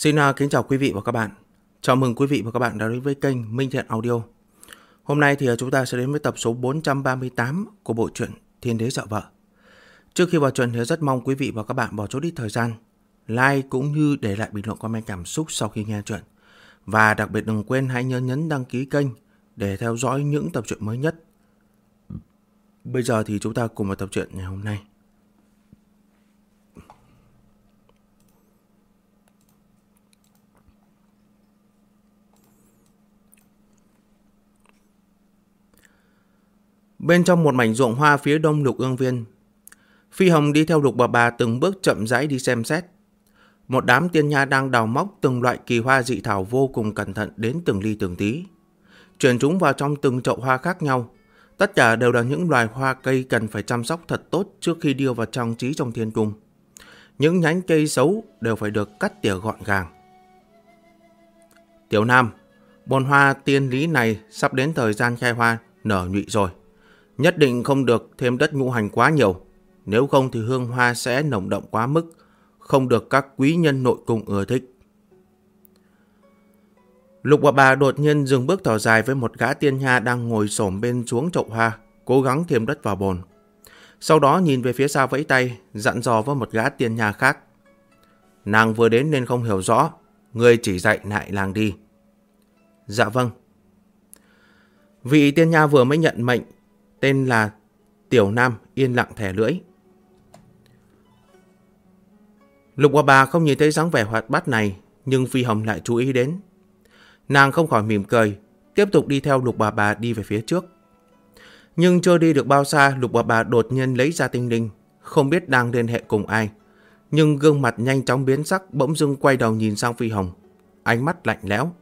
Xin kính chào quý vị và các bạn. Chào mừng quý vị và các bạn đã đến với kênh Minh Thiện Audio. Hôm nay thì chúng ta sẽ đến với tập số 438 của bộ truyện Thiên Đế Dạo Vợ. Trước khi vào truyện thì rất mong quý vị và các bạn bỏ chút ít thời gian like cũng như để lại bình luận comment cảm xúc sau khi nghe truyện. Và đặc biệt đừng quên hãy nhấn đăng ký kênh để theo dõi những tập truyện mới nhất. Bây giờ thì chúng ta cùng vào tập truyện ngày hôm nay. Bên trong một mảnh ruộng hoa phía đông Lục Ương Viên, Phi Hồng đi theo Lục Bà từng bước chậm rãi đi xem xét. Một đám tiên nha đang đào móc từng loại kỳ hoa dị thảo vô cùng cẩn thận đến từng ly từng tí, chuyển chúng vào trong từng chậu hoa khác nhau. Tất cả đều là những loài hoa cây cần phải chăm sóc thật tốt trước khi đưa vào trang trí trong thiên cung. Những nhánh cây xấu đều phải được cắt tỉa gọn gàng. Tiểu Nam, bồn hoa tiên lý này sắp đến thời gian khai hoa nở nhụy rồi. Nhất định không được thêm đất ngũ hành quá nhiều, nếu không thì hương hoa sẽ nồng đậm quá mức, không được các quý nhân nội cung ưa thích. Lục Bà đột nhiên dừng bước thở dài với một gã tiên nha đang ngồi xổm bên xuống chậu hoa, cố gắng thêm đất vào bồn. Sau đó nhìn về phía xa vẫy tay, dặn dò với một gã tiên nha khác. Nàng vừa đến nên không hiểu rõ, ngươi chỉ dạy lại làng đi. Dạ vâng. Vị tiên nha vừa mới nhận mệnh, tên là Tiểu Nam, yên lặng thè lưỡi. Lục Bà không nhìn thấy dáng vẻ hoạt bát này, nhưng Phi Hồng lại chú ý đến. Nàng không khỏi mỉm cười, tiếp tục đi theo Lục Bà đi về phía trước. Nhưng chưa đi được bao xa, Lục Bà đột nhiên lấy ra tinh linh, không biết đang liên hệ cùng ai. Nhưng gương mặt nhanh chóng biến sắc, bỗng dưng quay đầu nhìn sang Phi Hồng, ánh mắt lạnh lẽo.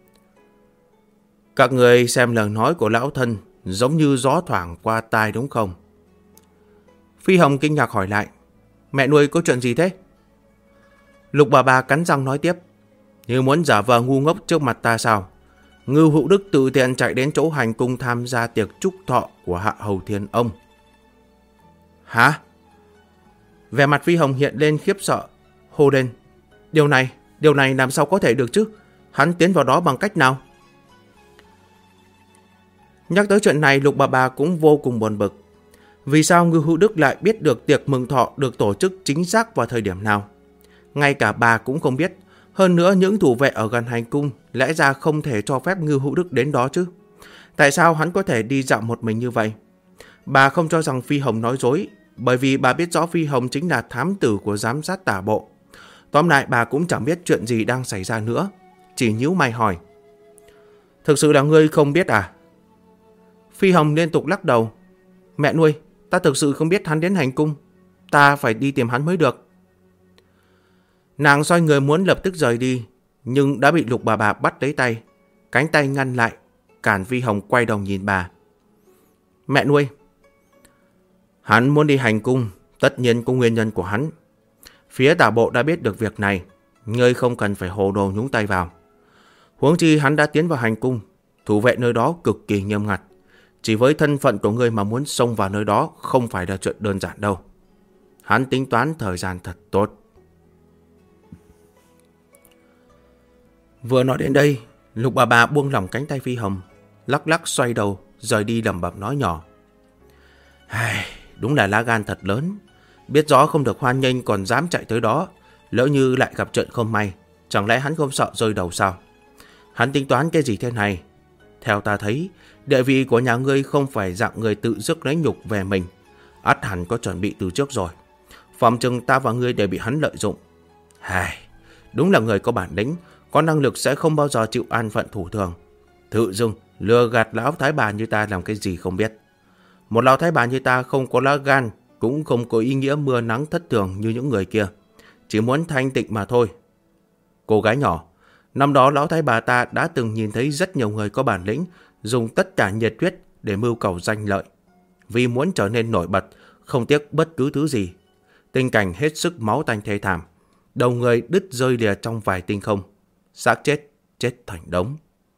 Các người xem lời nói của lão thân giống như gió thoảng qua tai đúng không? Phi Hồng kinh ngạc hỏi lại. Mẹ nuôi có chuyện gì thế? Lục Bà cắn răng nói tiếp. Như muốn giả vờ ngu ngốc trước mặt ta sao? Ngưu Hữu Đức tự tiện chạy đến chỗ hành cung tham gia tiệc chúc thọ của Hạ Hầu Thiên Ông. Hả? Vẻ mặt Phi Hồng hiện lên khiếp sợ, hô lên. Điều này làm sao có thể được chứ? Hắn tiến vào đó bằng cách nào? Nhắc tới chuyện này, Lục Bà cũng vô cùng buồn bực. Vì sao Ngưu Hữu Đức lại biết được tiệc mừng thọ được tổ chức chính xác vào thời điểm nào? Ngay cả bà cũng không biết. Hơn nữa những thủ vệ ở gần hành cung lẽ ra không thể cho phép Ngưu Hữu Đức đến đó chứ. Tại sao hắn có thể đi dạo một mình như vậy? Bà không cho rằng Phi Hồng nói dối, bởi vì bà biết rõ Phi Hồng chính là thám tử của giám sát tả bộ. Tóm lại bà cũng chẳng biết chuyện gì đang xảy ra nữa, chỉ nhíu mày hỏi. Thực sự là ngươi không biết à? Phi Hồng liên tục lắc đầu. Mẹ nuôi, ta thực sự không biết hắn đến hành cung. Ta phải đi tìm hắn mới được. Nàng xoay người muốn lập tức rời đi, nhưng đã bị Lục Bà bắt lấy tay. Cánh tay ngăn lại, cản Phi Hồng quay đầu nhìn bà. Mẹ nuôi, hắn muốn đi hành cung, tất nhiên có nguyên nhân của hắn. Phía tả bộ đã biết được việc này, ngươi không cần phải hồ đồ nhúng tay vào. Huống chi hắn đã tiến vào hành cung, thủ vệ nơi đó cực kỳ nghiêm ngặt. Chỉ với thân phận của ngươi mà muốn xông vào nơi đó không phải là chuyện đơn giản đâu. Hắn tính toán thời gian thật tốt. Vừa nói đến đây, Lục Bà buông lỏng cánh tay Phi Hồng, lắc lắc xoay đầu, rời đi lẩm bẩm nói nhỏ. Đúng là lá gan thật lớn. Biết rõ không được hoan nghênh còn dám chạy tới đó. Lỡ như lại gặp trận không may, chẳng lẽ hắn không sợ rơi đầu sao? Hắn tính toán cái gì thế này? Theo ta thấy, địa vị của nhà ngươi không phải dạng người tự dứt lấy nhục về mình. Ắt hẳn có chuẩn bị từ trước rồi. Phòng chừng ta và ngươi đều bị hắn lợi dụng. Đúng là người có bản lĩnh, có năng lực sẽ không bao giờ chịu an phận thủ thường. Tự dưng lừa gạt lão thái bà như ta làm cái gì không biết. Một lão thái bà như ta không có lá gan, cũng không có ý nghĩa mưa nắng thất thường như những người kia. Chỉ muốn thanh tịnh mà thôi. Cô gái nhỏ, năm đó lão thái bà ta đã từng nhìn thấy rất nhiều người có bản lĩnh dùng tất cả nhiệt huyết để mưu cầu danh lợi. Vì muốn trở nên nổi bật, không tiếc bất cứ thứ gì. Tình cảnh hết sức máu tanh thê thảm. Đầu người đứt rơi lìa trong vài tinh không. Xác chết thành đống.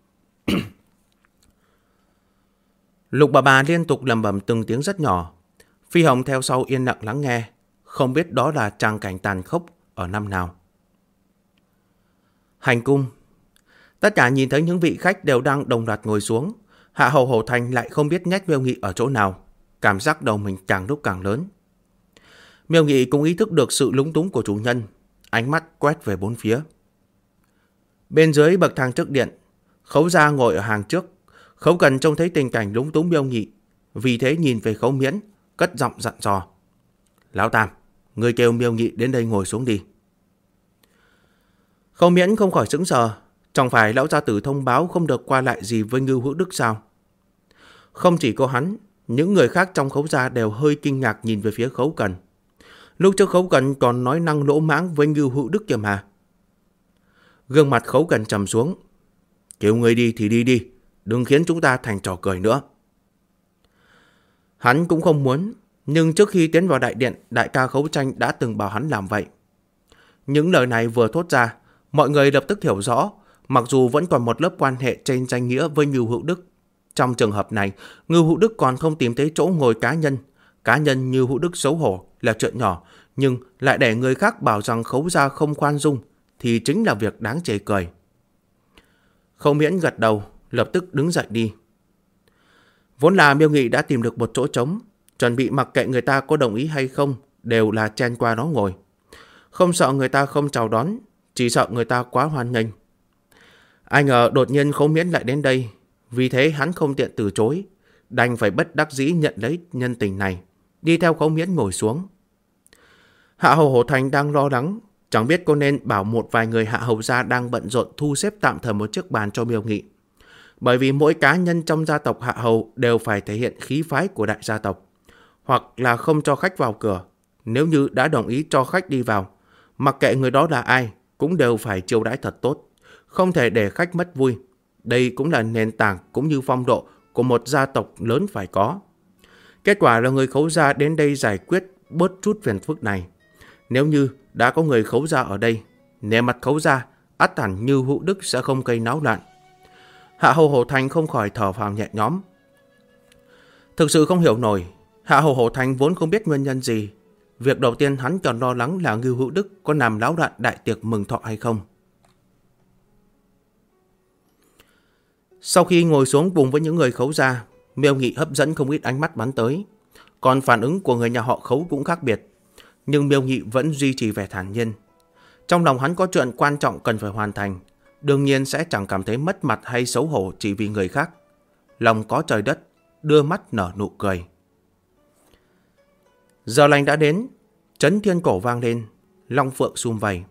Lục Bà liên tục lẩm bẩm từng tiếng rất nhỏ. Phi Hồng theo sau yên lặng lắng nghe, không biết đó là tràng cảnh tàn khốc ở năm nào. Hành cung. Tất cả nhìn thấy những vị khách đều đang đồng loạt ngồi xuống. Hạ Hầu Hổ Thành lại không biết nhét Miêu Nghị ở chỗ nào. Cảm giác đầu mình càng lúc càng lớn. Miêu Nghị cũng ý thức được sự lúng túng của chủ nhân. Ánh mắt quét về bốn phía. Bên dưới bậc thang trước điện, Khấu Gia ngồi ở hàng trước. Khấu Cần trông thấy tình cảnh lúng túng Miêu Nghị, vì thế nhìn về Khấu Miễn, cất giọng dặn dò. Lão Tam, người kêu Miêu Nghị đến đây ngồi xuống đi. Khấu Miễn không khỏi sững sờ. Chẳng phải lão gia tử thông báo không được qua lại gì với Ngưu Hữu Đức sao? Không chỉ có hắn, những người khác trong Khấu Gia đều hơi kinh ngạc nhìn về phía Khấu Cần. Lúc trước Khấu Cần còn nói năng lỗ mãng với Ngưu Hữu Đức kìa mà. Gương mặt Khấu Cần trầm xuống. Kêu người đi thì đi đi, đừng khiến chúng ta thành trò cười nữa. Hắn cũng không muốn, nhưng trước khi tiến vào đại điện, đại ca Khấu Tranh đã từng bảo hắn làm vậy. Những lời này vừa thốt ra, mọi người lập tức hiểu rõ, mặc dù vẫn còn một lớp quan hệ trên danh nghĩa với Ngưu Hữu Đức. Trong trường hợp này, Ngưu Hữu Đức còn không tìm thấy chỗ ngồi cá nhân. Cá nhân Ngưu Hữu Đức xấu hổ là chuyện nhỏ, nhưng lại để người khác bảo rằng Khấu Gia không khoan dung thì chính là việc đáng chê cười. Khấu Miễn gật đầu, lập tức đứng dậy đi. Vốn là Miêu Nghị đã tìm được một chỗ trống, chuẩn bị mặc kệ người ta có đồng ý hay không, đều là chen qua đó ngồi. Không sợ người ta không chào đón, chỉ sợ người ta quá hoan nghênh. Ai ngờ đột nhiên Khấu Miễn lại đến đây, vì thế hắn không tiện từ chối, đành phải bất đắc dĩ nhận lấy nhân tình này, đi theo Khấu Miễn ngồi xuống. Hạ Hầu Hổ Thành đang lo lắng, chẳng biết có nên bảo một vài người Hạ Hầu gia đang bận rộn thu xếp tạm thời một chiếc bàn cho Miêu Nghị. Bởi vì mỗi cá nhân trong gia tộc Hạ Hầu đều phải thể hiện khí phái của đại gia tộc, hoặc là không cho khách vào cửa. Nếu như đã đồng ý cho khách đi vào, mặc kệ người đó là ai, cũng đều phải chiêu đãi thật tốt, không thể để khách mất vui. Đây cũng là nền tảng cũng như phong độ của một gia tộc lớn phải có. Kết quả là người Khấu Gia đến đây giải quyết bớt chút phiền phức này. Nếu như đã có người Khấu Gia ở đây, nề mặt Khấu Gia, ắt hẳn Ngưu Hữu Đức sẽ không gây náo loạn. Hạ Hầu Hổ Thành không khỏi thở phào nhẹ nhõm. Thực sự không hiểu nổi, Hạ Hầu Hổ Thành vốn không biết nguyên nhân gì. Việc đầu tiên hắn còn lo lắng là Ngưu Hữu Đức có làm náo loạn đại tiệc mừng thọ hay không. Sau khi ngồi xuống cùng với những người Khấu Gia, Miêu Nghị hấp dẫn không ít ánh mắt bắn tới. Còn phản ứng của người nhà họ Khấu cũng khác biệt. Nhưng Miêu Nghị vẫn duy trì vẻ thản nhiên. Trong lòng hắn có chuyện quan trọng cần phải hoàn thành, đương nhiên sẽ chẳng cảm thấy mất mặt hay xấu hổ chỉ vì người khác. Lòng có trời đất, đưa mắt nở nụ cười. Giờ lành đã đến, trấn thiên cổ vang lên, long phượng sum vầy.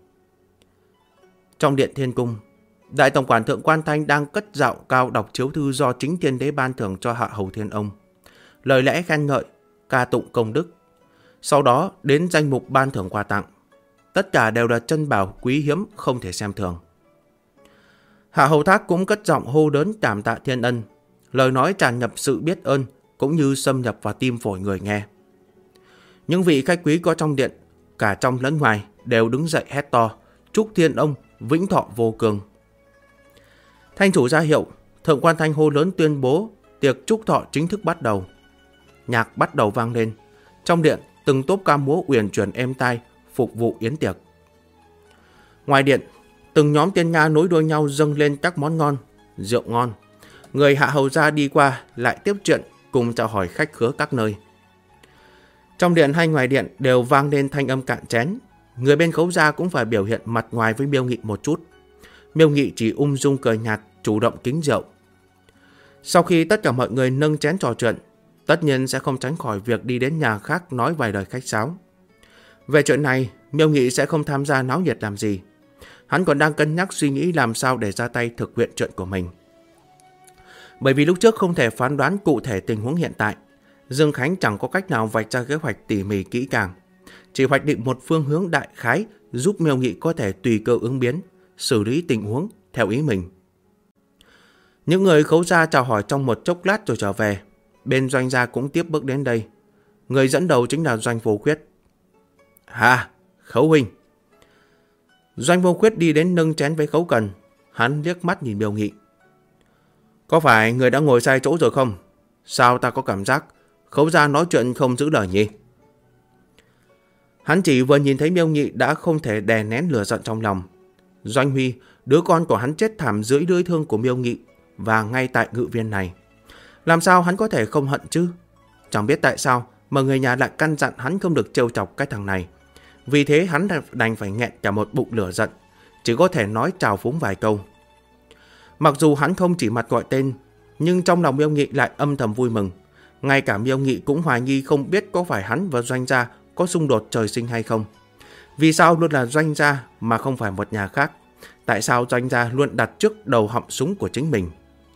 Trong điện thiên cung, đại tổng quản Thượng Quan Thanh đang cất dạo cao đọc chiếu thư do chính thiên đế ban thưởng cho Hạ Hầu Thiên Ông. Lời lẽ khen ngợi, ca tụng công đức. Sau đó đến danh mục ban thưởng quà tặng. Tất cả đều là chân bảo quý hiếm không thể xem thường. Hạ Hầu Thác cũng cất giọng hô lớn cảm tạ thiên ân. Lời nói tràn ngập sự biết ơn cũng như xâm nhập vào tim phổi người nghe. Những vị khách quý có trong điện, cả trong lẫn ngoài, đều đứng dậy hét to, chúc thiên ông vĩnh thọ vô cường. Thanh chủ ra hiệu, Thượng Quan Thanh hô lớn tuyên bố tiệc chúc thọ chính thức bắt đầu. Nhạc bắt đầu vang lên. Trong điện, từng tốp ca múa uyển chuyển êm tai phục vụ yến tiệc. Ngoài điện, từng nhóm tiên nha nối đuôi nhau dâng lên các món ngon, rượu ngon. Người Hạ Hầu gia đi qua lại tiếp chuyện cùng chào hỏi khách khứa các nơi. Trong điện hay ngoài điện đều vang lên thanh âm cạn chén. Người bên Khấu Gia cũng phải biểu hiện mặt ngoài với Miêu Nghị một chút. Miêu Nghị chỉ ung dung cười nhạt, chủ động kính rượu. Sau khi tất cả mọi người nâng chén trò chuyện, tất nhiên sẽ không tránh khỏi việc đi đến nhà khác nói vài lời khách sáo. Về chuyện này, Miêu Nghị sẽ không tham gia náo nhiệt làm gì. Hắn còn đang cân nhắc suy nghĩ làm sao để ra tay thực hiện chuyện của mình. Bởi vì lúc trước không thể phán đoán cụ thể tình huống hiện tại, Dương Khánh chẳng có cách nào vạch ra kế hoạch tỉ mỉ kỹ càng. Chỉ hoạch định một phương hướng đại khái giúp Miêu Nghị có thể tùy cơ ứng biến, xử lý tình huống theo ý mình. Những người Khấu Gia chào hỏi trong một chốc lát rồi trở về. Bên Doanh gia cũng tiếp bước đến đây. Người dẫn đầu chính là Doanh Vô Khuyết. Hà, Khấu huynh. Doanh Vô Khuyết đi đến nâng chén với Khấu Cần. Hắn liếc mắt nhìn Miêu Nghị. Có phải người đã ngồi sai chỗ rồi không? Sao ta có cảm giác Khấu Gia nói chuyện không giữ lời nhỉ? Hắn chỉ vừa nhìn thấy Miêu Nghị đã không thể đè nén lửa giận trong lòng. Doanh Huy, đứa con của hắn chết thảm dưới lưỡi thương của Miêu Nghị và ngay tại ngự viên này. Làm sao hắn có thể không hận chứ? Chẳng biết tại sao mà người nhà lại căn dặn hắn không được trêu chọc cái thằng này. Vì thế hắn đành phải nghẹn cả một bụng lửa giận, chỉ có thể nói chào phúng vài câu. Mặc dù hắn không chỉ mặt gọi tên, nhưng trong lòng Miêu Nghị lại âm thầm vui mừng. Ngay cả Miêu Nghị cũng hoài nghi không biết có phải hắn và Doanh gia có xung đột trời sinh hay không. Vì sao luôn là Doanh gia mà không phải một nhà khác? Tại sao Doanh gia luôn đặt trước đầu họng súng của chính mình?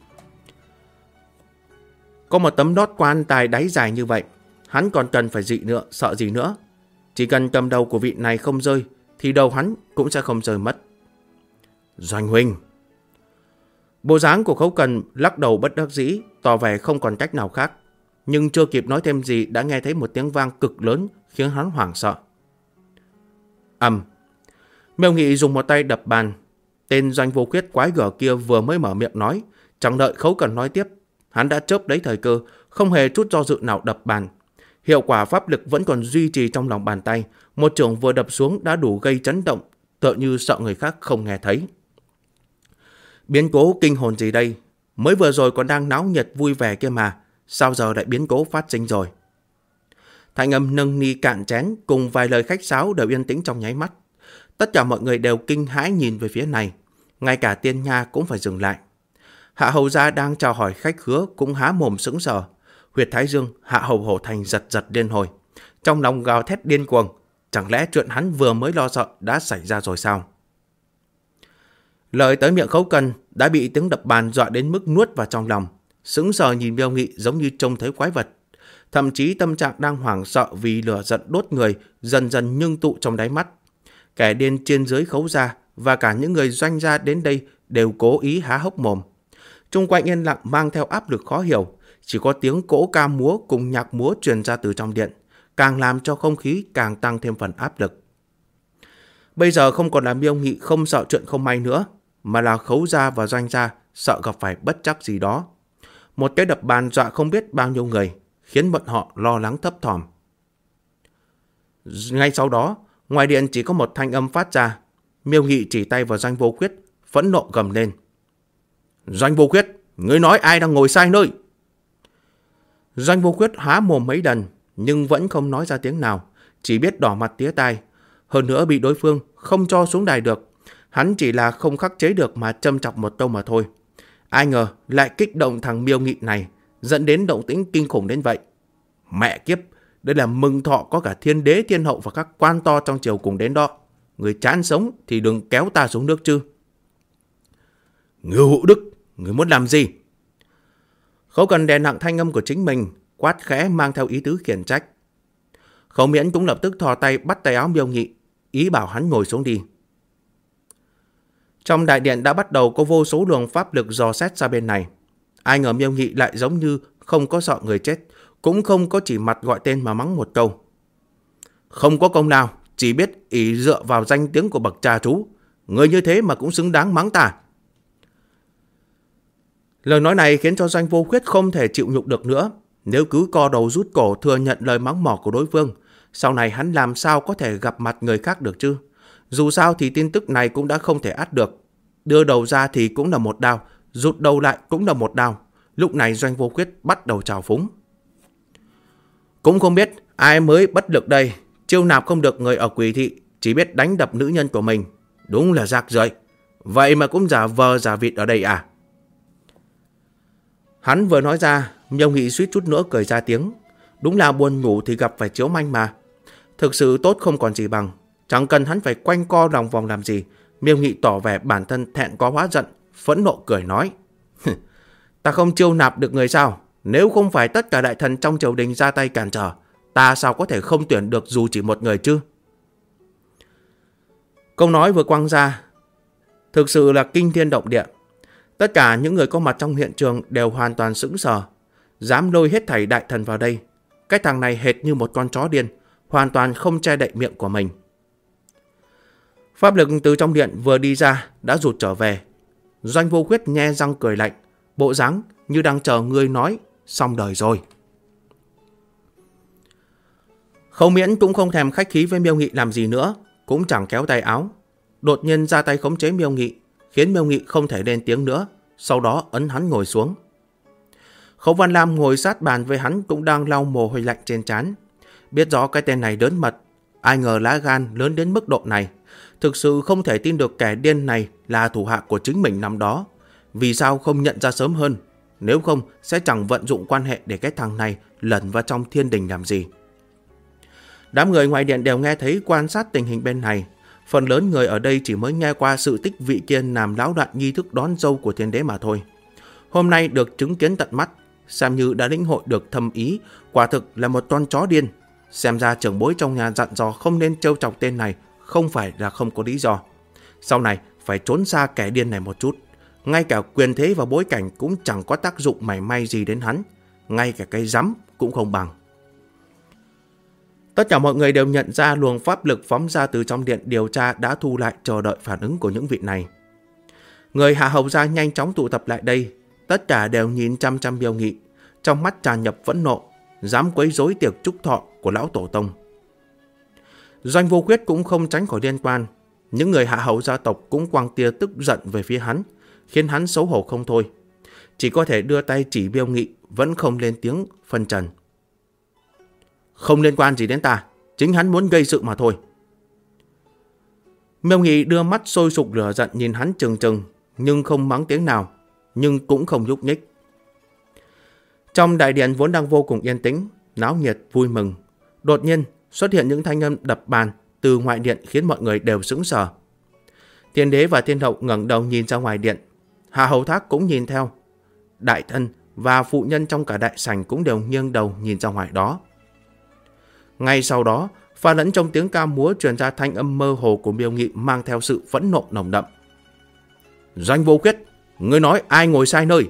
Có một tấm lót quan tài đáy dài như vậy, hắn còn cần phải sợ gì nữa? Chỉ cần cầm đầu của vị này không rơi, thì đầu hắn cũng sẽ không rơi mất. Doanh huynh. Bộ dáng của Khấu Cần lắc đầu bất đắc dĩ, tỏ vẻ không còn cách nào khác. Nhưng chưa kịp nói thêm gì đã nghe thấy một tiếng vang cực lớn khiến hắn hoảng sợ. Ầm. Miêu Nghị dùng một tay đập bàn. Tên Doanh Vô Khuyết quái gở kia vừa mới mở miệng nói, chẳng đợi Khấu Cần nói tiếp, hắn đã chớp lấy thời cơ, không hề chút do dự nào đập bàn. Hiệu quả pháp lực vẫn còn duy trì trong lòng bàn tay, một chưởng vừa đập xuống đã đủ gây chấn động, tựa như sợ người khác không nghe thấy. Biến cố kinh hồn gì đây? Mới vừa rồi còn đang náo nhiệt vui vẻ kia mà, sao giờ lại biến cố phát sinh rồi? Thanh âm nâng ni cạn chén cùng vài lời khách sáo đều yên tĩnh trong nháy mắt. Tất cả mọi người đều kinh hãi nhìn về phía này, ngay cả Tiên Nha cũng phải dừng lại. Hạ hầu gia đang chào hỏi khách khứa cũng há mồm sững sờ. Huyệt thái dương Hạ hầu hổ thành giật giật điên hồi, trong lòng gào thét điên cuồng. Chẳng lẽ chuyện hắn vừa mới lo sợ đã xảy ra rồi sao? Lời tới miệng Khấu Cần đã bị tiếng đập bàn dọa đến mức nuốt vào trong lòng, sững sờ nhìn Miêu Nghị giống như trông thấy quái vật. Thậm chí tâm trạng đang hoảng sợ vì lửa giận đốt người dần dần ngưng tụ trong đáy mắt. Kẻ điên trên dưới Khấu gia và cả những người Doanh gia đến đây đều cố ý há hốc mồm. Chung quanh yên lặng mang theo áp lực khó hiểu, chỉ có tiếng cỗ ca múa cùng nhạc múa truyền ra từ trong điện, càng làm cho không khí càng tăng thêm phần áp lực. Bây giờ không còn là Miêu Nghị không sợ chuyện không may nữa, mà là Khấu gia và Doanh gia sợ gặp phải bất trắc gì đó. Một cái đập bàn dọa không biết bao nhiêu người, khiến bọn họ lo lắng thấp thỏm. Ngay sau đó, ngoài điện chỉ có một thanh âm phát ra. Miêu Nghị chỉ tay vào Doanh Vô Khuyết, phẫn nộ gầm lên. Doanh Vô Khuyết, ngươi nói ai đang ngồi sai nơi? Doanh Vô Khuyết há mồm mấy lần, nhưng vẫn không nói ra tiếng nào, chỉ biết đỏ mặt tía tai. Hơn nữa bị đối phương không cho xuống đài được, hắn chỉ là không khắc chế được mà châm chọc một câu mà thôi. Ai ngờ lại kích động thằng Miêu Nghị này, dẫn đến động tĩnh kinh khủng đến vậy. Mẹ kiếp, đây là mừng thọ có cả thiên đế thiên hậu và các quan to trong triều cùng đến đó. Người chán sống thì đừng kéo ta xuống nước chứ. Ngưu Hữu Đức, người muốn làm gì? Khấu Cần đè nặng thanh âm của chính mình, quát khẽ mang theo ý tứ khiển trách. Khấu Miễn cũng lập tức thò tay bắt tay áo Miêu Nghị, ý bảo hắn ngồi xuống đi. Trong đại điện đã bắt đầu có vô số luồng pháp lực dò xét ra bên này. Ai ngờ Miêu Nghị lại giống như không có sợ người chết, cũng không có chỉ mặt gọi tên mà mắng một câu. Không có công nào, chỉ biết ỷ dựa vào danh tiếng của bậc cha chú. Người như thế mà cũng xứng đáng mắng ta. Lời nói này khiến cho Doanh Vô Khuyết không thể chịu nhục được nữa. Nếu cứ co đầu rút cổ thừa nhận lời mắng mỏ của đối phương, sau này hắn làm sao có thể gặp mặt người khác được chứ? Dù sao thì tin tức này cũng đã không thể át được. Đưa đầu ra thì cũng là một đao, rụt đầu lại cũng là một đao. Lúc này Doanh Vô Khuyết bắt đầu trào phúng. Cũng không biết ai mới bất lực đây, chiêu nạp không được người ở Quỷ thị, chỉ biết đánh đập nữ nhân của mình. Đúng là rác rưởi. Vậy mà cũng giả vờ giả vịt ở đây à? Hắn vừa nói ra, Miêu Nghị suýt chút nữa cười ra tiếng. Đúng là buồn ngủ thì gặp phải chiếu manh mà. Thực sự tốt không còn gì bằng. Chẳng cần hắn phải quanh co lòng vòng làm gì. Miêu Nghị tỏ vẻ bản thân thẹn quá hóa giận, phẫn nộ cười nói. Ta không chiêu nạp được người sao? Nếu không phải tất cả đại thần trong triều đình ra tay cản trở, ta sao có thể không tuyển được dù chỉ một người chứ? Câu nói vừa quăng ra thực sự là kinh thiên động địa. Tất cả những người có mặt trong hiện trường đều hoàn toàn sững sờ. Dám lôi hết thảy đại thần vào đây. Cái thằng này hệt như một con chó điên, hoàn toàn không che đậy miệng của mình. Pháp lực từ trong điện vừa đi ra đã rụt trở về. Doanh Vô Khuyết nhe răng cười lạnh, bộ dáng như đang chờ người nói xong đời rồi. Khấu Miễn cũng không thèm khách khí với Miêu Nghị làm gì nữa, cũng chẳng kéo tay áo. đột nhiên ra tay khống chế Miêu Nghị, khiến Miêu Nghị không thể lên tiếng nữa, sau đó ấn hắn ngồi xuống. Khấu Văn Lam ngồi sát bàn với hắn cũng đang lau mồ hôi lạnh trên trán. Biết rõ cái tên này lớn mật, ai ngờ lá gan lớn đến mức độ này. Thực sự không thể tin được kẻ điên này là thủ hạ của chính mình năm đó. Vì sao không nhận ra sớm hơn? Nếu không sẽ chẳng vận dụng quan hệ để cái thằng này lẩn vào trong thiên đình làm gì. Đám người ngoài điện đều nghe thấy quan sát tình hình bên này. Phần lớn người ở đây chỉ mới nghe qua sự tích vị kia làm náo loạn nghi thức đón dâu của thiên đế mà thôi. Hôm nay được chứng kiến tận mắt, xem như đã lĩnh hội được thâm ý, quả thực là một con chó điên. Xem ra trưởng bối trong nhà dặn dò không nên trêu chọc tên này, không phải là không có lý do. Sau này phải trốn xa kẻ điên này một chút. Ngay cả quyền thế và bối cảnh cũng chẳng có tác dụng mảy may gì đến hắn. Ngay cả cái rắm cũng không bằng. Tất cả mọi người đều nhận ra luồng pháp lực phóng ra từ trong điện điều tra đã thu lại, chờ đợi phản ứng của những vị này. Người Hạ Hầu gia nhanh chóng tụ tập lại đây. Tất cả đều nhìn chăm chăm Miêu Nghị, trong mắt tràn nhập phẫn nộ, dám quấy rối tiệc chúc thọ của lão tổ tông. Doanh Vô Khuyết cũng không tránh khỏi liên quan. Những người Hạ Hầu gia tộc cũng quăng tia tức giận về phía hắn, khiến hắn xấu hổ không thôi. Chỉ có thể đưa tay chỉ Miêu Nghị, vẫn không lên tiếng phân trần. Không liên quan gì đến ta, chính hắn muốn gây sự mà thôi. Miêu Nghị đưa mắt sôi sục lửa giận nhìn hắn trừng trừng, nhưng không mắng tiếng nào, nhưng cũng không nhúc nhích. Trong đại điện vốn đang vô cùng yên tĩnh, náo nhiệt vui mừng, đột nhiên xuất hiện những thanh âm đập bàn từ ngoại điện khiến mọi người đều sững sờ. Thiên đế và thiên hậu ngẩng đầu nhìn ra ngoài điện, Hạ Hầu Thác cũng nhìn theo. Đại thân và phụ nhân trong cả đại sảnh cũng đều nghiêng đầu nhìn ra ngoài đó. Ngay sau đó, pha lẫn trong tiếng ca múa truyền ra thanh âm mơ hồ của Miêu Nghị mang theo sự phẫn nộ nồng đậm. Doanh Vô Khuyết, ngươi nói ai ngồi sai nơi?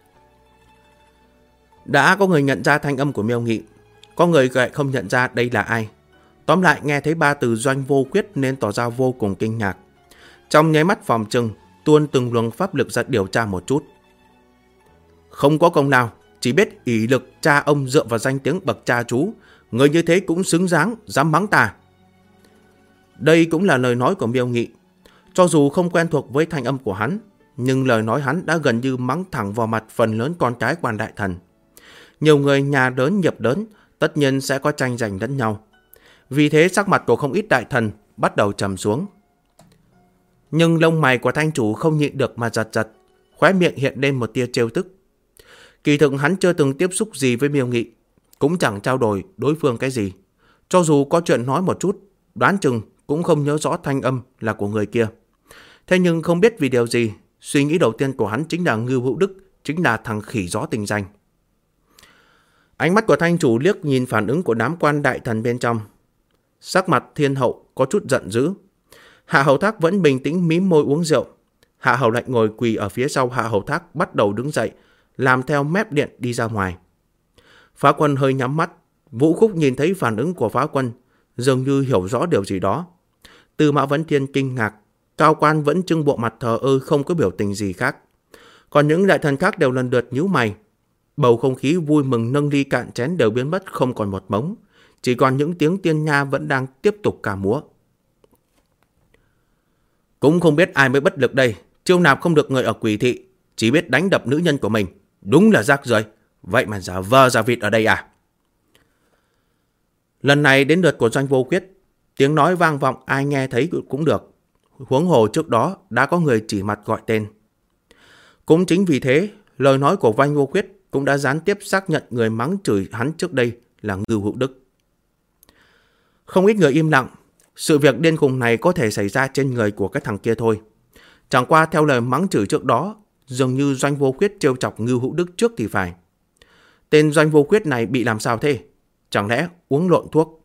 Đã có người nhận ra thanh âm của Miêu Nghị, có người lại không nhận ra đây là ai. Tóm lại nghe thấy ba từ Doanh Vô Khuyết nên tỏ ra vô cùng kinh ngạc. Trong nháy mắt phòng trừng, tuôn từng luồng pháp lực ra điều tra một chút. Không có công nào, chỉ biết ỷ lực cha ông dựa vào danh tiếng bậc cha chú. Người như thế cũng xứng đáng, dám mắng ta. Đây cũng là lời nói của Miêu Nghị. Cho dù không quen thuộc với thanh âm của hắn, nhưng lời nói hắn đã gần như mắng thẳng vào mặt phần lớn con cái quan đại thần. Nhiều người nhà lớn nghiệp lớn, tất nhiên sẽ có tranh giành lẫn nhau. Vì thế sắc mặt của không ít đại thần bắt đầu trầm xuống. Nhưng lông mày của thanh chủ không nhịn được mà giật giật, khóe miệng hiện lên một tia trêu tức. Kỳ thực hắn chưa từng tiếp xúc gì với Miêu Nghị, cũng chẳng trao đổi đối phương cái gì. Cho dù có chuyện nói một chút, đoán chừng cũng không nhớ rõ thanh âm là của người kia. Thế nhưng không biết vì điều gì, suy nghĩ đầu tiên của hắn chính là Ngưu Hữu Đức, chính là thằng khỉ gió tình danh. Ánh mắt của thanh chủ liếc nhìn phản ứng của đám quan đại thần bên trong. Sắc mặt thiên hậu có chút giận dữ. Hạ Hầu Thác vẫn bình tĩnh mím môi uống rượu. Hạ Hầu Lạnh ngồi quỳ ở phía sau Hạ Hầu Thác bắt đầu đứng dậy, làm theo mép điện đi ra ngoài. Phá Quân hơi nhắm mắt. Vũ Khúc nhìn thấy phản ứng của Phá Quân, dường như hiểu rõ điều gì đó. Tư Mã Vấn Thiên kinh ngạc, Cao Quan vẫn trưng bộ mặt thờ ơ không có biểu tình gì khác. Còn những đại thần khác đều lần lượt nhíu mày. Bầu không khí vui mừng nâng ly cạn chén đều biến mất không còn một mống. Chỉ còn những tiếng tiên nha vẫn đang tiếp tục ca múa. Cũng không biết ai mới bất lực đây. Chiêu nạp không được người ở Quỷ Thị, chỉ biết đánh đập nữ nhân của mình. Đúng là rác rưởi. Vậy mà giả vờ giả vịt ở đây à? Lần này đến lượt của Doanh Vô Khuyết. Tiếng nói vang vọng ai nghe thấy cũng được. Huống hồ trước đó đã có người chỉ mặt gọi tên. Cũng chính vì thế, lời nói của Doanh Vô Khuyết cũng đã gián tiếp xác nhận người mắng chửi hắn trước đây là Ngưu Hữu Đức. Không ít người im lặng. Sự việc điên khùng này có thể xảy ra trên người của cái thằng kia thôi. Chẳng qua theo lời mắng chửi trước đó, dường như Doanh Vô Khuyết trêu chọc Ngưu Hữu Đức trước thì phải. Tên Doanh Vô Khuyết này bị làm sao thế? Chẳng lẽ uống lộn thuốc?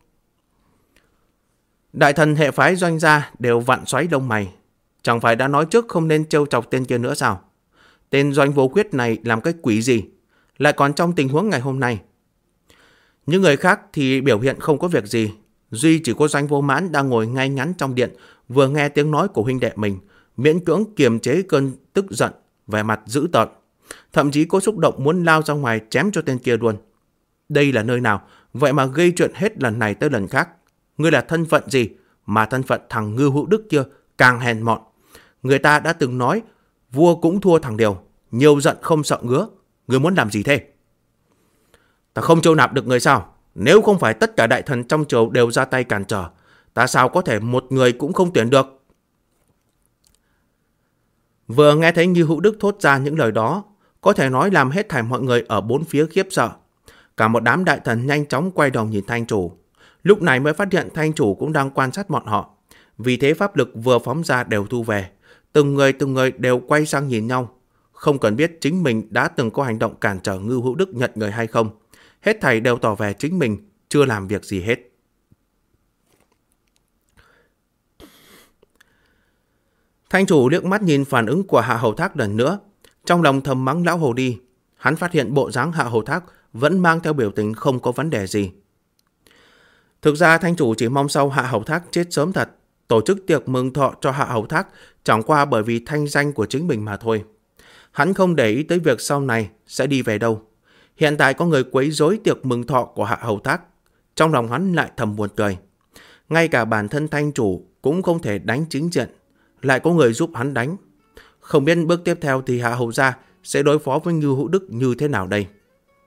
Đại thần hệ phái Doanh gia đều vặn xoáy lông mày. Chẳng phải đã nói trước không nên trêu chọc tên kia nữa sao? Tên Doanh Vô Khuyết này làm cái quỷ gì? Lại còn trong tình huống ngày hôm nay. Những người khác thì biểu hiện không có việc gì. Duy chỉ có Doanh Vô Mãn đang ngồi ngay ngắn trong điện, vừa nghe tiếng nói của huynh đệ mình, miễn cưỡng kiềm chế cơn tức giận, vẻ mặt dữ tợn. Thậm chí có xúc động muốn lao ra ngoài chém cho tên kia luôn. Đây là nơi nào? Vậy mà gây chuyện hết lần này tới lần khác. Ngươi là thân phận gì? Mà thân phận thằng Ngưu Hữu Đức kia càng hèn mọn. Người ta đã từng nói, vua cũng thua thằng Điều, nhiều giận không sợ ngứa. Ngươi muốn làm gì thế? Ta không chiêu nạp được người sao? Nếu không phải tất cả đại thần trong triều đều ra tay cản trở, ta sao có thể một người cũng không tuyển được? Vừa nghe thấy Ngưu Hữu Đức thốt ra những lời đó, có thể nói làm hết thảy mọi người ở bốn phía khiếp sợ. Cả một đám đại thần nhanh chóng quay đầu nhìn Thanh chủ. Lúc này mới phát hiện Thanh chủ cũng đang quan sát bọn họ. Vì thế pháp lực vừa phóng ra đều thu về. Từng người đều quay sang nhìn nhau. Không cần biết chính mình đã từng có hành động cản trở Ngưu Hữu Đức nhận người hay không. Hết thảy đều tỏ vẻ chính mình chưa làm việc gì hết. Thanh chủ liếc mắt nhìn phản ứng của Hạ Hầu Thác lần nữa. Trong lòng thầm mắng lão hồ đi. Hắn phát hiện bộ dáng Hạ Hầu Thác vẫn mang theo biểu tình không có vấn đề gì. Thực ra Thanh chủ chỉ mong sau Hạ Hầu Thác chết sớm thật. Tổ chức tiệc mừng thọ cho Hạ Hầu Thác chẳng qua bởi vì thanh danh của chính mình mà thôi. Hắn không để ý tới việc sau này sẽ đi về đâu. Hiện tại có người quấy rối tiệc mừng thọ của Hạ Hầu Thác. Trong lòng hắn lại thầm buồn cười. Ngay cả bản thân Thanh chủ cũng không thể đánh chính diện, lại có người giúp hắn đánh. Không biết bước tiếp theo thì Hạ Hầu gia sẽ đối phó với Ngưu Hữu Đức như thế nào đây?